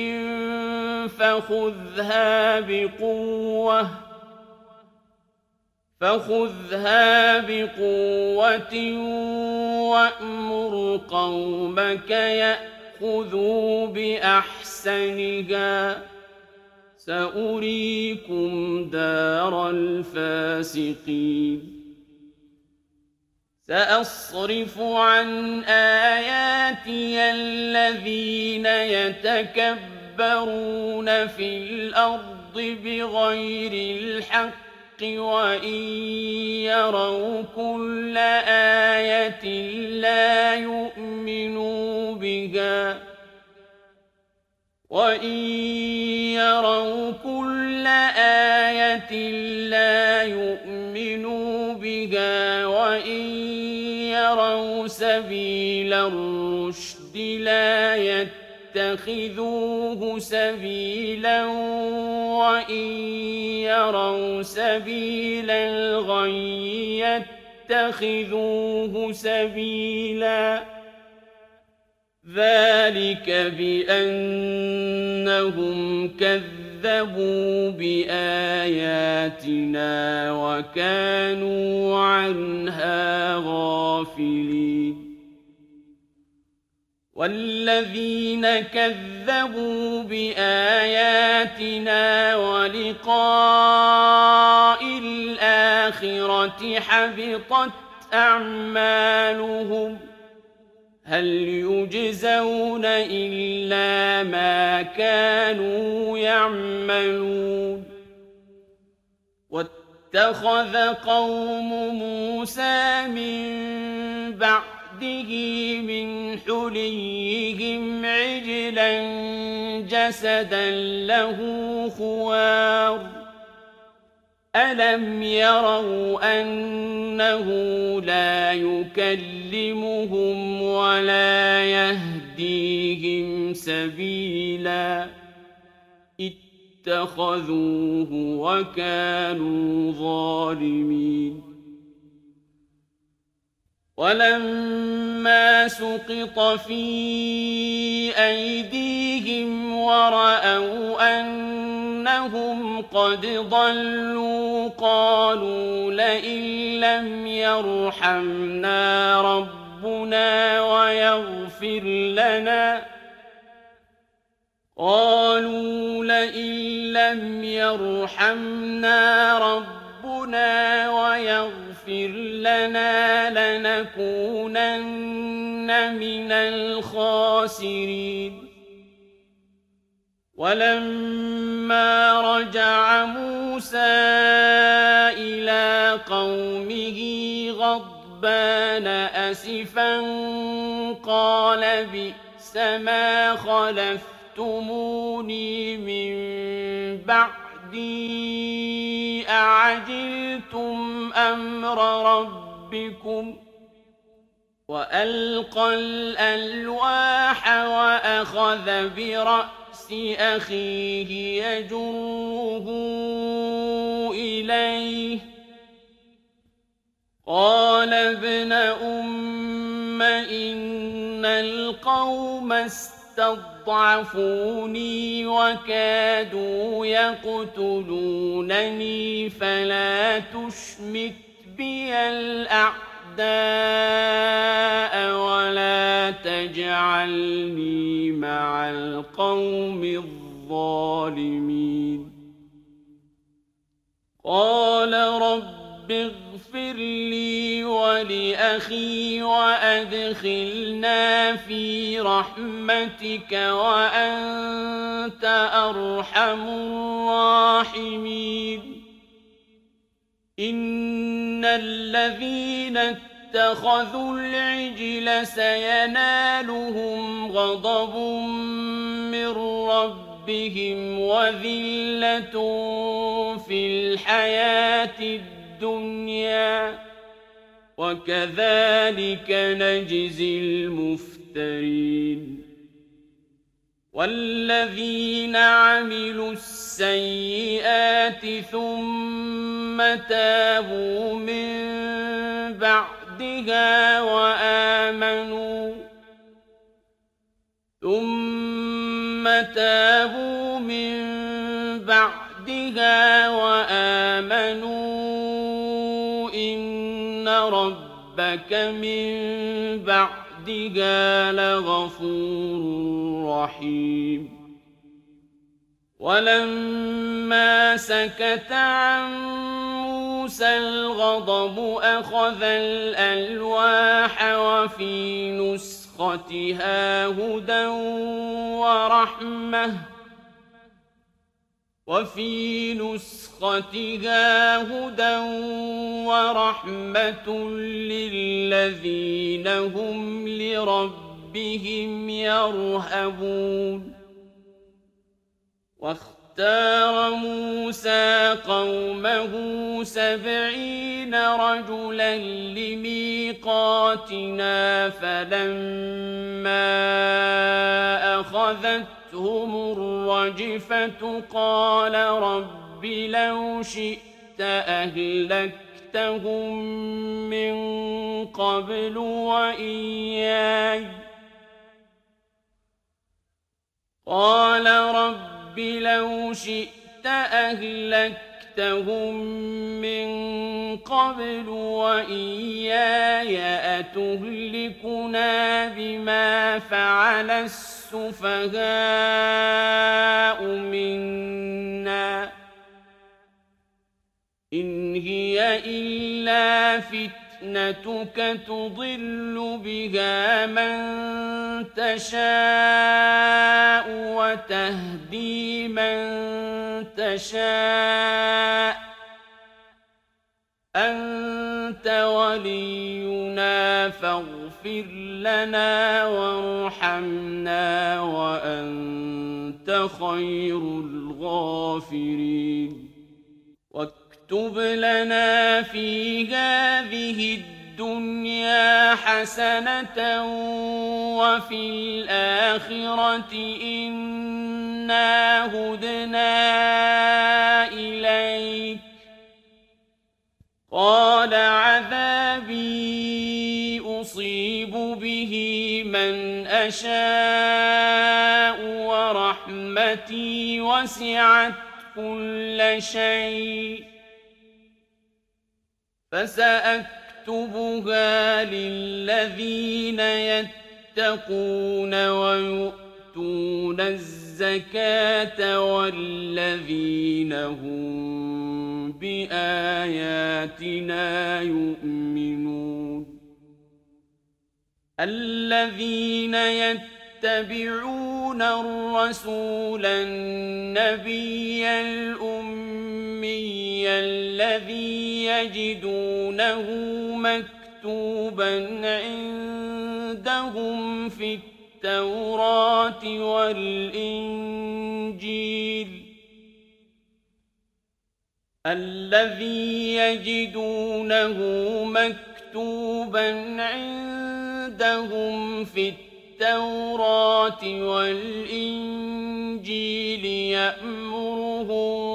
S1: فَخُذْهَا بِقُوَّةٍ وَأْمُرْ قَوْمَكَ يَأْخُذُوا بِأَحْسَنِهَا ۚ سَأُرِيكُمْ دَارَ الْفَاسِقِينَ. سَأَصْرِفُ عَنْ آيَاتِيَ الَّذِينَ يَتَكَبَّرُونَ فِي الْأَرْضِ بِغَيْرِ الْحَقِّ وَإِن يَرَوْا كُلَّ آيَةٍ لَّا يُؤْمِنُوا بِهَا وَإِن يَرَوْا سَبِيلَ الرُّشْدِ لَا يَتَّخِذُوهُ سَبِيلًا وَإِن يَرَوْا سَبِيلَ الْغَيِّ يَتَّخِذُوهُ سَبِيلًا. ذَلِكَ بِأَنَّهُمْ كَذَّبُوا بِآيَاتِنَا وَكَانُوا عَنْهَا غَافِلِينَ. وَالَّذِينَ كَذَّبُوا بِآيَاتِنَا وَلِقَاءِ الْآخِرَةِ حَبِطَتْ أَعْمَالُهُمْ هَلْ يُجْزَوْنَ إِلَّا مَا كَانُوا يَعْمَلُونَ. وَاتَّخَذَ قَوْمُ مُوسَىٰ مِن بَعْدِهِ بعده من حليهم عجلا جسدا له خوار ألم يروا أنه لا يكلمهم ولا يهديهم سبيلا اتخذوه وكانوا ظالمين ولما سقط في أيديهم ورأوا أنهم قد ضلوا قالوا لئن لم يرحمنا ربنا ويغفر لنا لنكونن من الخاسرين ولما رجع موسى إلى قومه غضبان أسفا قال بئس ما خلفتموني من بعدي أعجلتم أمر ربكم وألقى الألواح وأخذ برأس أخيه يجره إليه قال ابن أم إن القوم استضعفوني وكادوا يقتلونني فلا تشمت بي الأعداء ولا تجعلني مع القوم الظالمين قال رب اغفر لي ولأخي وأدخلنا في رحمتك وأنت أرحم الراحمين إن الذين اتخذوا العجل سينالهم غضب من ربهم وذلة في الحياة الدنيا وكذلك نجزي المفترين والذين عملوا السيئات ثم تابوا من بعدها وآمنوا إن ربك من بعدها لغفور رحيم ولما سكت عن موسى الغضب أخذ الألواح وفي نسختها هدى ورحمة للذين هم لربهم يرهبون واختار موسى قومه 70 رجلا لميقاتنا فلما أخذتهم الرجفة قال رب لو شئت أهلكتهم من قبل وإياي لو شئت أهلكتهم من قبل وإياي أتهلكنا بما فعل السفهاء منا إن هي إلا فتنتك تضل بها من تشاء وتهدي من تشاء أنت أنت ولينا فاغفر لنا وارحمنا وأنت خير الغافرين واكتب لنا في هذه الدنيا حسنة وفي الآخرة إنا هدنا إليك قال عذابي أصيب به من أشاء ورحمتي وسعت كل شيء فسأكتبها للذين يتقون ويؤتون الزكاة والذين هم بآياتنا يؤمنون الذين يتبعون الرسول النبي الأمي الذي يجدونه مكتوبا عندهم في التوراة والإنجيل يأمرهم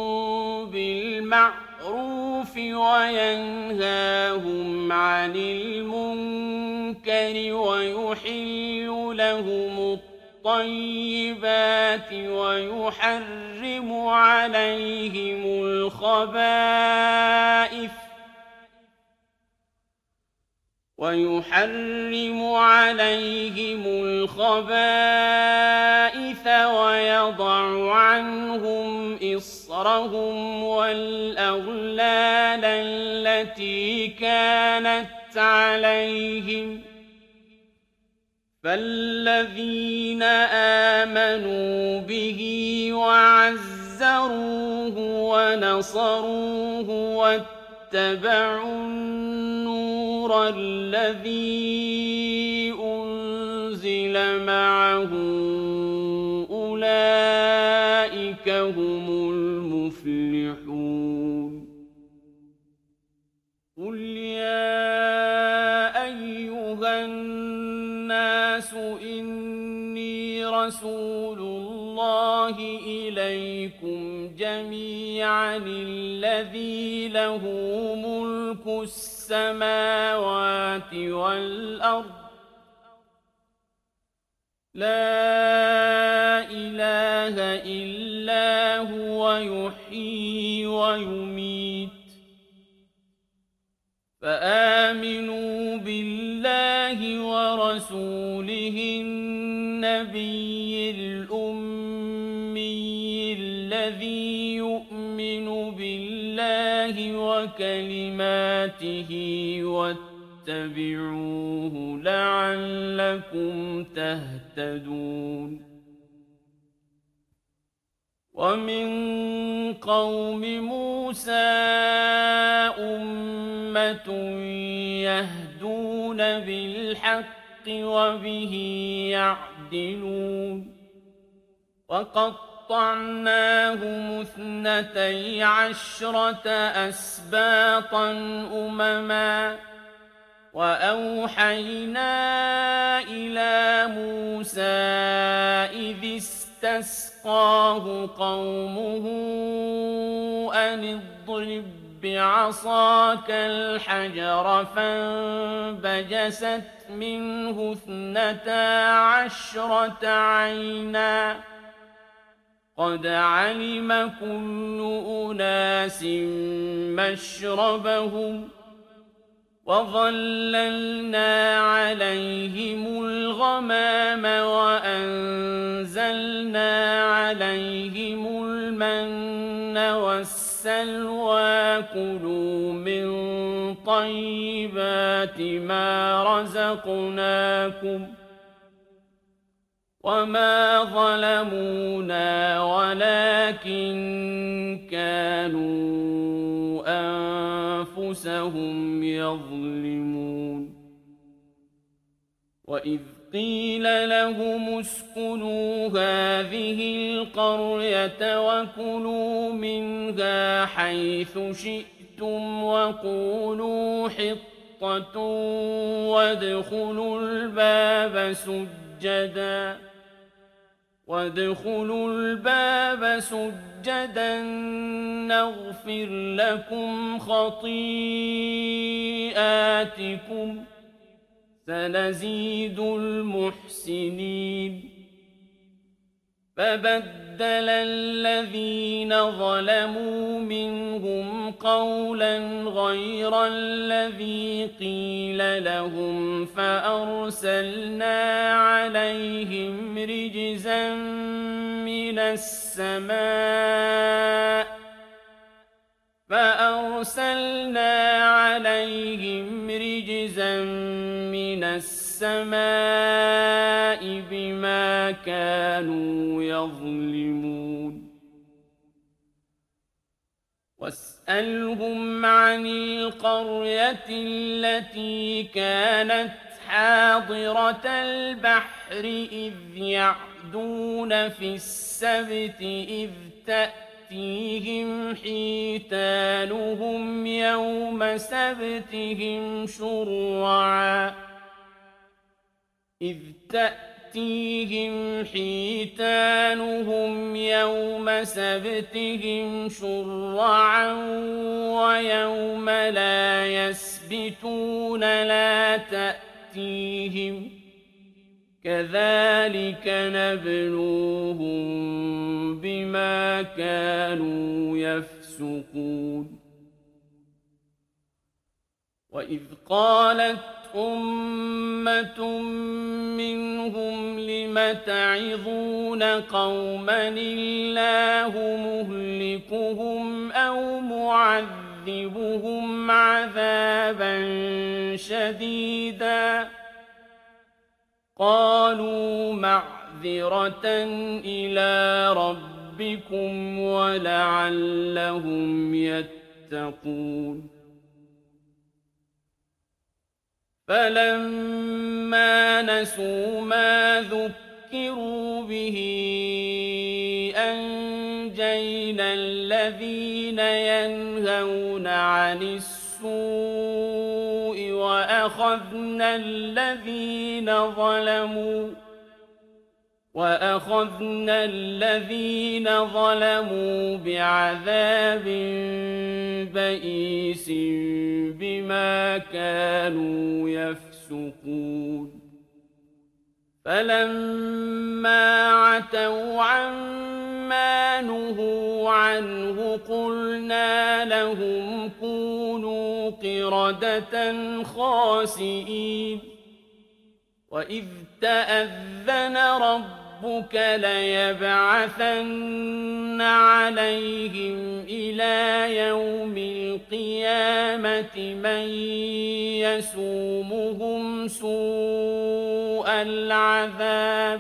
S1: بالمعروف وينهاهم عن المنكر ويحل لهم الطيبات ويحرم عليهم الخبائث ويضع عنهم إصرهم والأغلال التي كانت عليهم فالذين آمنوا به وعزروه ونصروه واتبعوا النور الذي أنزل معه أولئك هم المفلحون قل يا أيها الناس إني رسول الله إليكم جميعا الذي له ملك السماوات والأرض لا إله إلا هو يحيي ويميت فآمنوا بالله ورسوله النبي الأمي الذي يؤمن بالله وكلماته واتبعوه لعلكم تهتدون ومن قوم موسى أمة يهدون بالحق وبه يعدلون وقطعناهم 12 أسباطا أمما وأوحينا إلى موسى إذ استسقاه قومه أن اضرب بعصاك الحجر فانبجست منه 12 عينا قد علم كل أناس مشربهم وظللنا عليهم الغمام وأنزلنا عليهم المن والسلوى كلوا من طيبات ما رزقناكم وما ظلمونا ولكن كانوا أنفسهم يظلمون وإذ قيل لهم اسكنوا هذه القرية وكلوا منها حيث شئتم وقولوا حطة وادخلوا الباب سجدا نغفر لكم خطيئاتكم سنزيد المحسنين فبدل الذين ظلموا منهم قولا غير الذي قيل لهم فأرسلنا عليهم رجزا من السماء بما كانوا يظلمون واسألهم عن القرية التي كانت حاضرة البحر إذ يعدون في السبت إذ تأتيهم حيتانهم يوم سبتهم شرعا ويوم لا يسبتون لا تأتيهم كذلك نبلوهم بما كانوا يفسقون وإذ قالت أمة منهم لم تعظون قوما الله مهلكهم أو معذبهم عذابا شديدا قالوا معذرة إلى ربكم ولعلهم يتقون فلما نسوا ما ذكروا به أنجينا الذين ينهون عن السوء وأخذنا الذين ظلموا بعذاب بئيس بما كانوا يفسقون فلما عتوا عما نهوا عنه قلنا لهم كونوا قردة خاسئين وإذ تأذن ربك ليبعثن عليهم إلى يوم القيامة من يسومهم سوء العذاب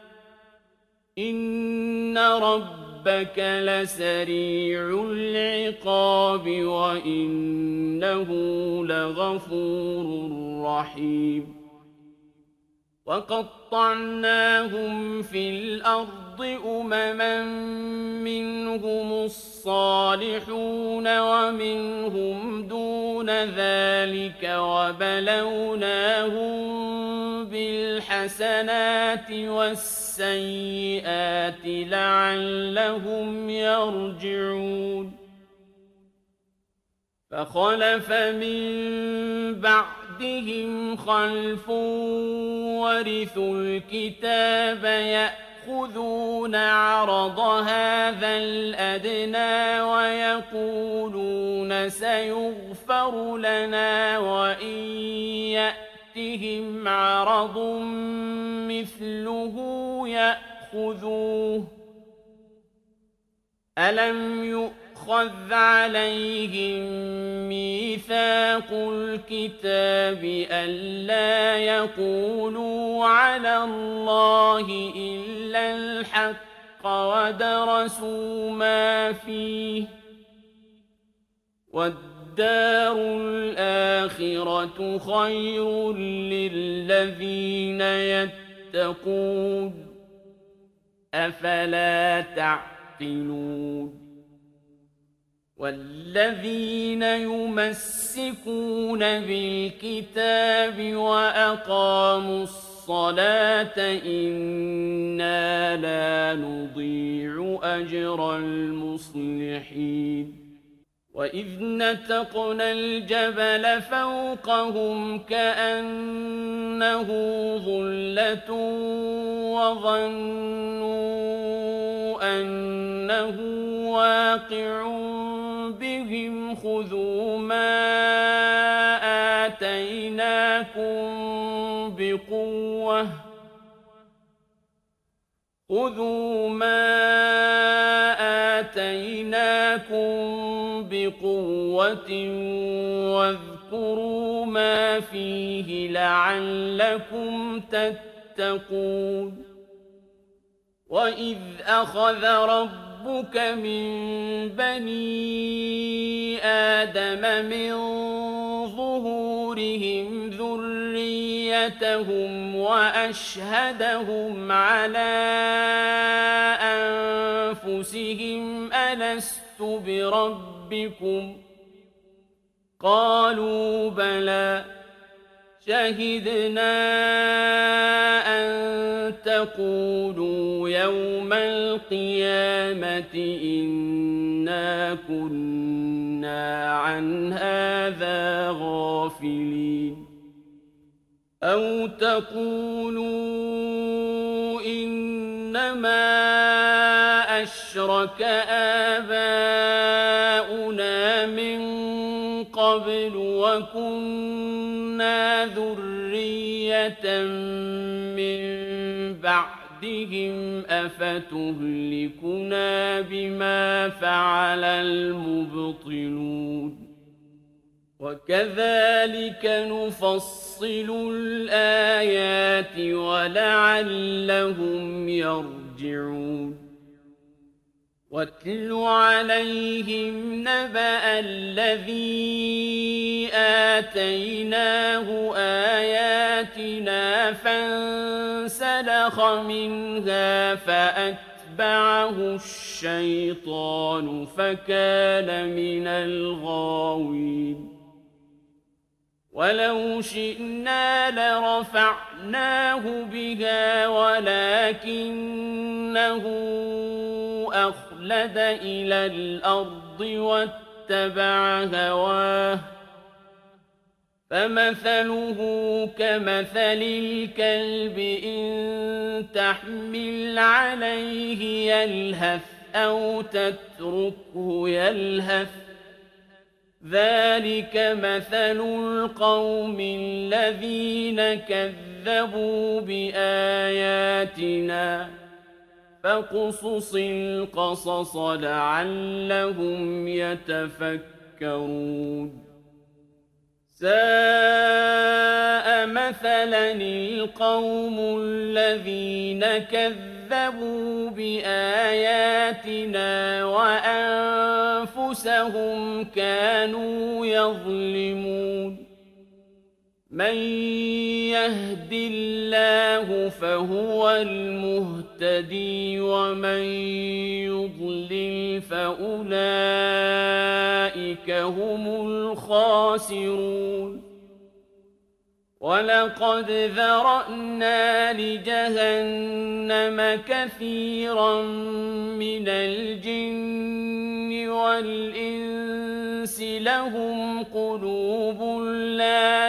S1: إن ربك لسريع العقاب وإنه لغفور رحيم وقطعناهم في الأرض أمما منهم الصالحون ومنهم دون ذلك وبلوناهم بالحسنات والسيئات لعلهم يرجعون فخلف من بعدهم خلف ورثوا الكتاب يأخذون عرض هذا الأدنى ويقولون سيغفر لنا وإن يأتهم عرض مثله يأخذوه ألم يؤخذ يُؤْخَذْ عَلَيْهِم مِّيثَاقُ الْكِتَابِ أَلَّا يَقُولُوا عَلَى اللَّهِ إِلَّا الْحَقَّ وَدَرَسُوا مَا فِيهِ ۗ وَالدَّارُ الْآخِرَةُ خَيْرٌ لِّلَّذِينَ يَتَّقُونَ ۗ أَفَلَا تَعْقِلُونَ وَالَّذِينَ يُمَسِّكُونَ بِالْكِتَابِ وَأَقَامُوا الصَّلَاةَ إِنَّا لَا نُضِيعُ أَجْرَ الْمُصْلِحِينَ وَإِذْ نَتَقْنَا الْجَبَلَ فَوْقَهُمْ كَأَنَّهُ ظُلَّةٌ وَظَنُّوا أَنَّهُ واقع بهم خُذُوا ما آتَيْنَاكُم بِقُوَّةٍ وَاذْكُرُوا مَا فِيهِ لَعَلَّكُمْ تَتَّقُونَ وَإِذْ أَخَذَ رَبُّكَ مِن بَنِي آدَمَ مِن ظُهُورِهِمْ ذُرِّيَّتَهُمْ وَأَشْهَدَهُمْ عَلَىٰ أَنفُسِهِمْ أَلَسْتُ بِرَبِّكُمْ ۖ قَالُوا بَلَىٰ شَهِدْنَا أَن تَقُولُوا يَوْمَ الْقِيَامَةِ إِنَّا كُنَّا عَنْ هَٰذَا غَافِلِينَ أَوْ تَقُولُوا إِنَّمَا أَشْرَكَ آبَاؤُنَا مِن قَبْلُ وَكُنَّا ذُرِّيَّةً مِّن بَعْدِهِمْ أَفَتُهْلِكُنَا بِمَا فَعَلَ الْمُبْطِلُونَ وَكَذَٰلِكَ نُفَصِّلُ الْآيَاتِ وَلَعَلَّهُمْ يَرْجِعُونَ وَاتْلُ عَلَيْهِمْ نَبَأَ الَّذِي آتَيْنَاهُ آيَاتِنَا فَانسَلَخَ مِنْهَا فَأَتْبَعَهُ الشَّيْطَانُ فَكَانَ مِنَ الْغَاوِينَ وَلَوْ شِئْنَا لَرَفَعْنَاهُ بِهَا وَلَٰكِنَّهُ أَخْلَدَ إِلَى الْأَرْضِ وَاتَّبَعَ هَوَاهُ فَمَثَلُهُ كَمَثَلِ الْكَلْبِ إِن تَحْمِلْ عَلَيْهِ يَلْهَثْ أَوْ تَتْرُكْهُ يَلْهَث ذَلِكَ مَثَلُ الْقَوْمِ الَّذِينَ كَذَّبُوا بِآيَاتِنَا فَاقْصُصِ الْقَصَصَ لَعَلَّهُمْ يَتَفَكَّرُونَ سَاءَ مَثَلًا الْقَوْمُ الَّذِينَ كَذَّبُوا بِآيَاتِنَا وَأَنفُسَهُمْ كَانُوا يَظْلِمُونَ مَن يَهْدِ اللَّهُ فَهُوَ الْمُهْتَدِي وَمَن يُضْلِلْ فَأُولَٰئِكَ هُمُ الْخَاسِرُونَ وَلَقَدْ ذَرَأْنَا لِجَهَنَّمَ كَثِيرًا مِّنَ الْجِنِّ وَالْإِنسِ لَهُمْ قُلُوبٌ لَّا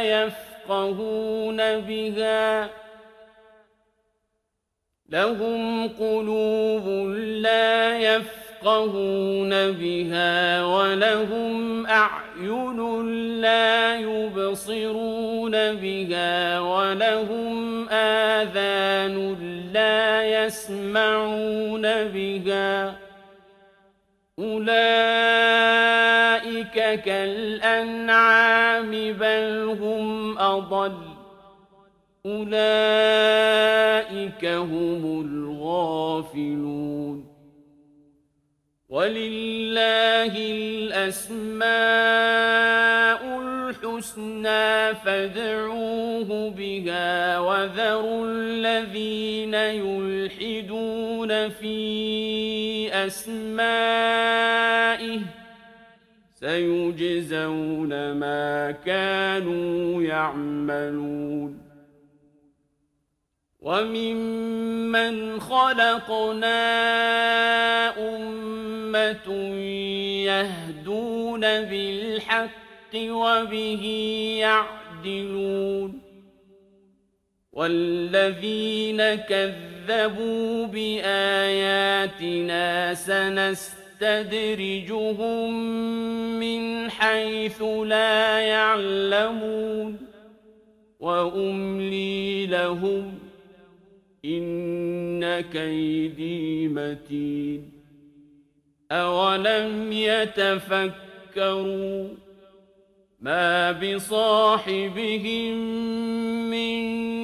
S1: يَفْقَهُونَ بِهَا وَلَهُمْ أَعْيُنٌ لَّا يُبْصِرُونَ بِهَا وَلَهُمْ آذَانٌ لَّا يَسْمَعُونَ بِهَا أُولَٰئِكَ كالأنعام بل هم أضل أولئك هم الغافلون ولله الأسماء الحسنى فادعوه بها وذروا الذين يلحدون في أسمائه سيجزون ما كانوا يعملون وممن خلقنا أمة يهدون بالحق وبه يعدلون والذين كذبوا بآياتنا سنستدرجهم من حيث لا يعلمون وأملي لهم إن كيدي متين أولم يتفكروا ما بصاحبهم من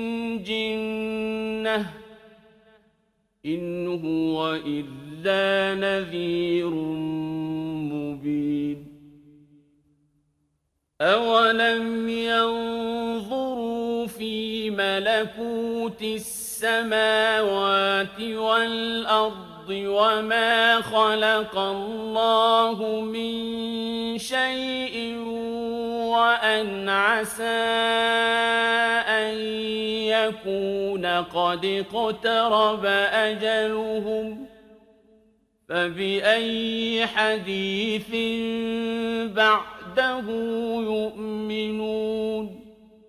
S1: جنة إن هو إلا نذير مبين أولم ينظروا في ملكوت السماوات والأرض وما خلق الله من شيء وأن عسى أن يكون قد اقترب أجلهم فبأي حديث بعده يؤمنون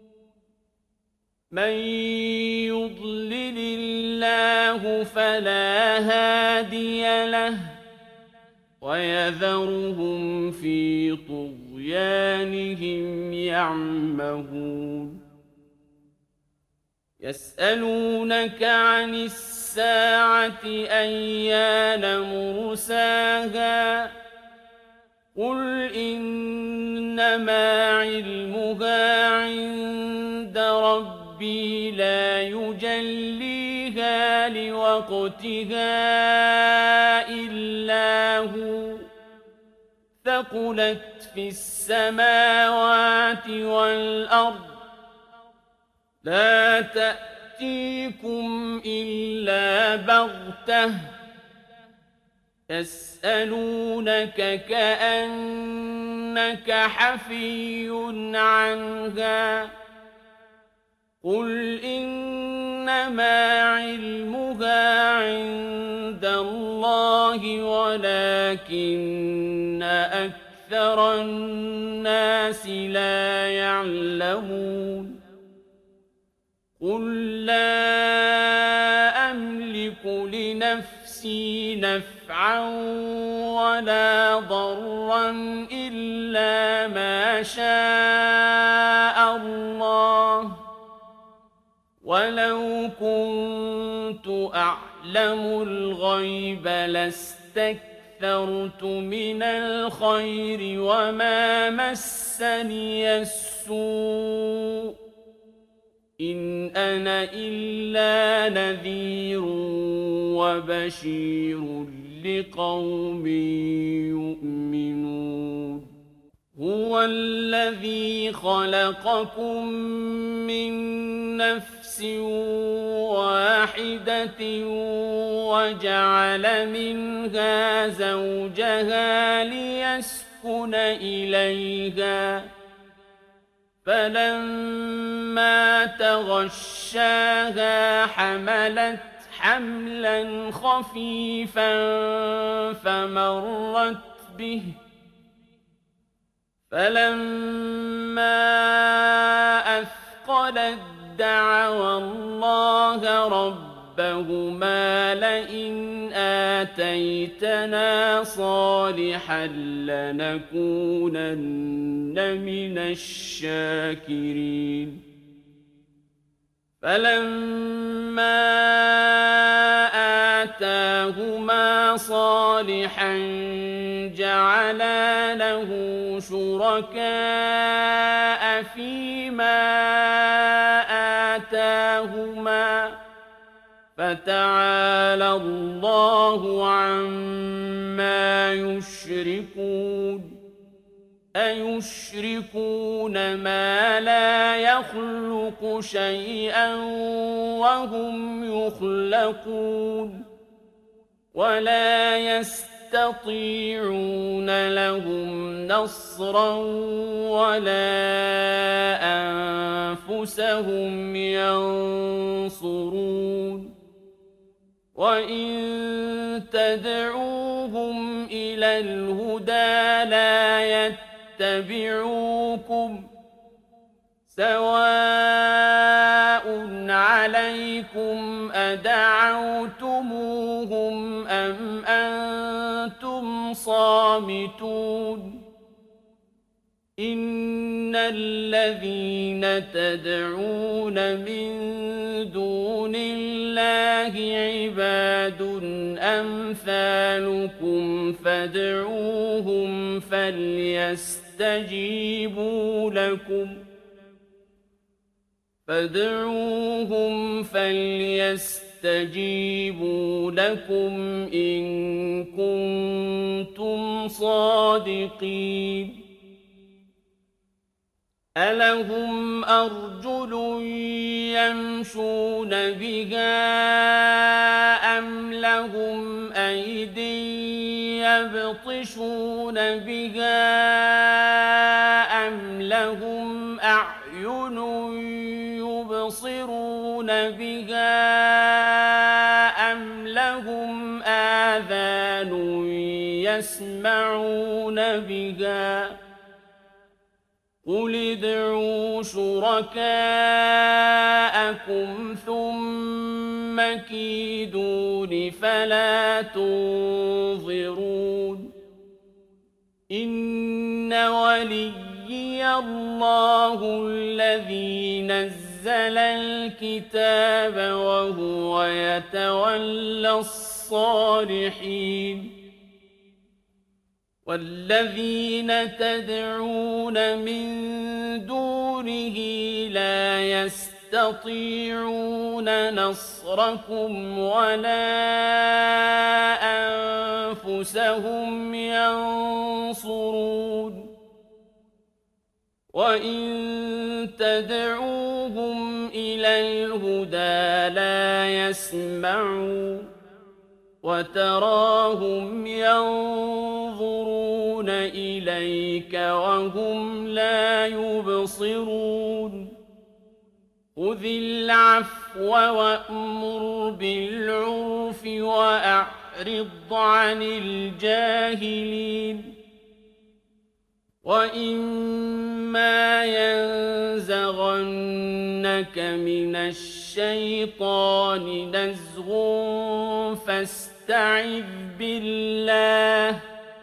S1: من يضلل الله فلا هادي له ويذرهم في طغيانهم يعمهون يسألونك عن الساعة أيان مرساها قل إنما علمها عند ربي لا يجليها لوقتها إلا هو ثقلت في السماوات والأرض لا تأتيكم إلا بغتة يسألونك كأنك حفي عنها قل إنما علمها عند الله ولكن أكثر الناس لا يعلمون قل لا أملك لنفسي نفعا ولا ضرا إلا ما شاء الله ولو كنت أعلم الغيب لاستكثرت من الخير وما مسني السوء إن أنا إلا نذير وبشير لقوم يؤمنون هو الذي خلقكم من نفس واحدة وجعل منها زوجها ليسكن إليها فلما تغشاها حملت حملا خفيفا فمرت به فلما أثقلت دعوا الله ربهما لئن آتيتنا صالحا لنكونن من الشاكرين فلما آتاهما صالحا جعلا له شركاء فيما آتاهما فتعالى الله عما يشركون أيشركون ما لا يخلق شيئا وهم يخلقون ولا يستطيعون لهم نصرا ولا أنفسهم ينصرون وإن تدعوهم إلى الهدى لا يتبعوكم سواء عليكم أدعوتموهم أم أنتم صامتون إن الذين تدعون من دون الله عباد أمثالكم فادعوهم فليستجيبوا لكم إن كنتم صادقين ألهم أرجل يمشون بها أم لهم أيد يبطشون بها أم لهم أعين يبصرون بها أم لهم آذان يسمعون بها قل ادعوا شركاءكم ثم كيدون فلا تنظرون إن وليي الله الذي نزل الكتاب وهو يتولى الصالحين والذين تدعون من دونه لا يستطيعون نصركم ولا أنفسهم ينصرون وإن تدعوهم إلى الهدى لا يسمعون وتراهم ينظرون إليك وهم لا يبصرون خذ العفو وأمر بالعرف وأعرض عن الجاهلين وإما ينزغنك من الشيطان نزغ فاستعذ بالله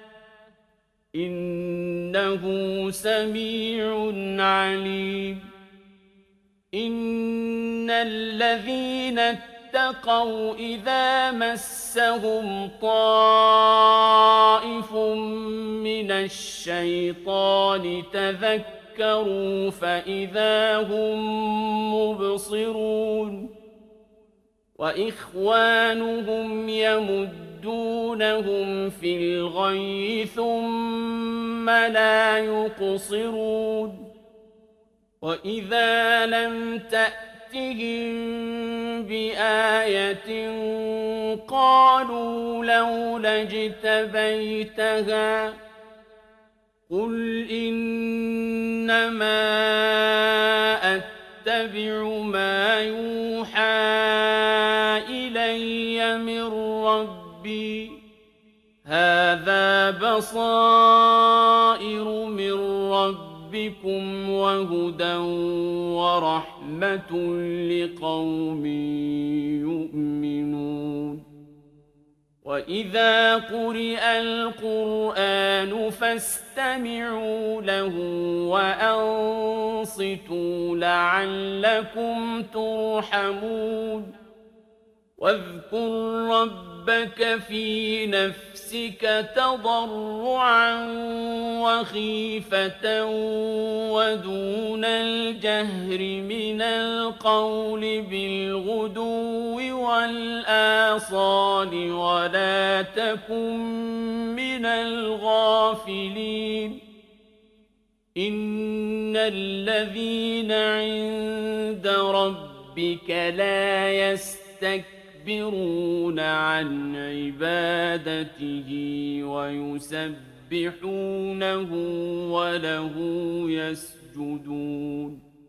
S1: إنه سميع عليم إن الذين اتقوا إذا مسهم طائف من الشيطان تذكروا فإذا هم مبصرون وإخوانهم يمدونهم في الغي ثم لا يقصرون وإذا لم تأتهم بآية قالوا لولا اجتبيتها قل إنما أتبع ما يوحى إلي من ربي هذا بصائر من ربكم وهدى ورحمة لقوم يؤمنون وإذا قرئ القرآن فاستمعوا له وأنصتوا لعلكم ترحمون واذكر ربك في نفسك تضرعا وخيفة ودون الجهر من القول بالغدو والآصال ولا تكن من الغافلين إن الذين عند ربك لا يستكبرون عن عبادته ويسبحونه وله يسجدون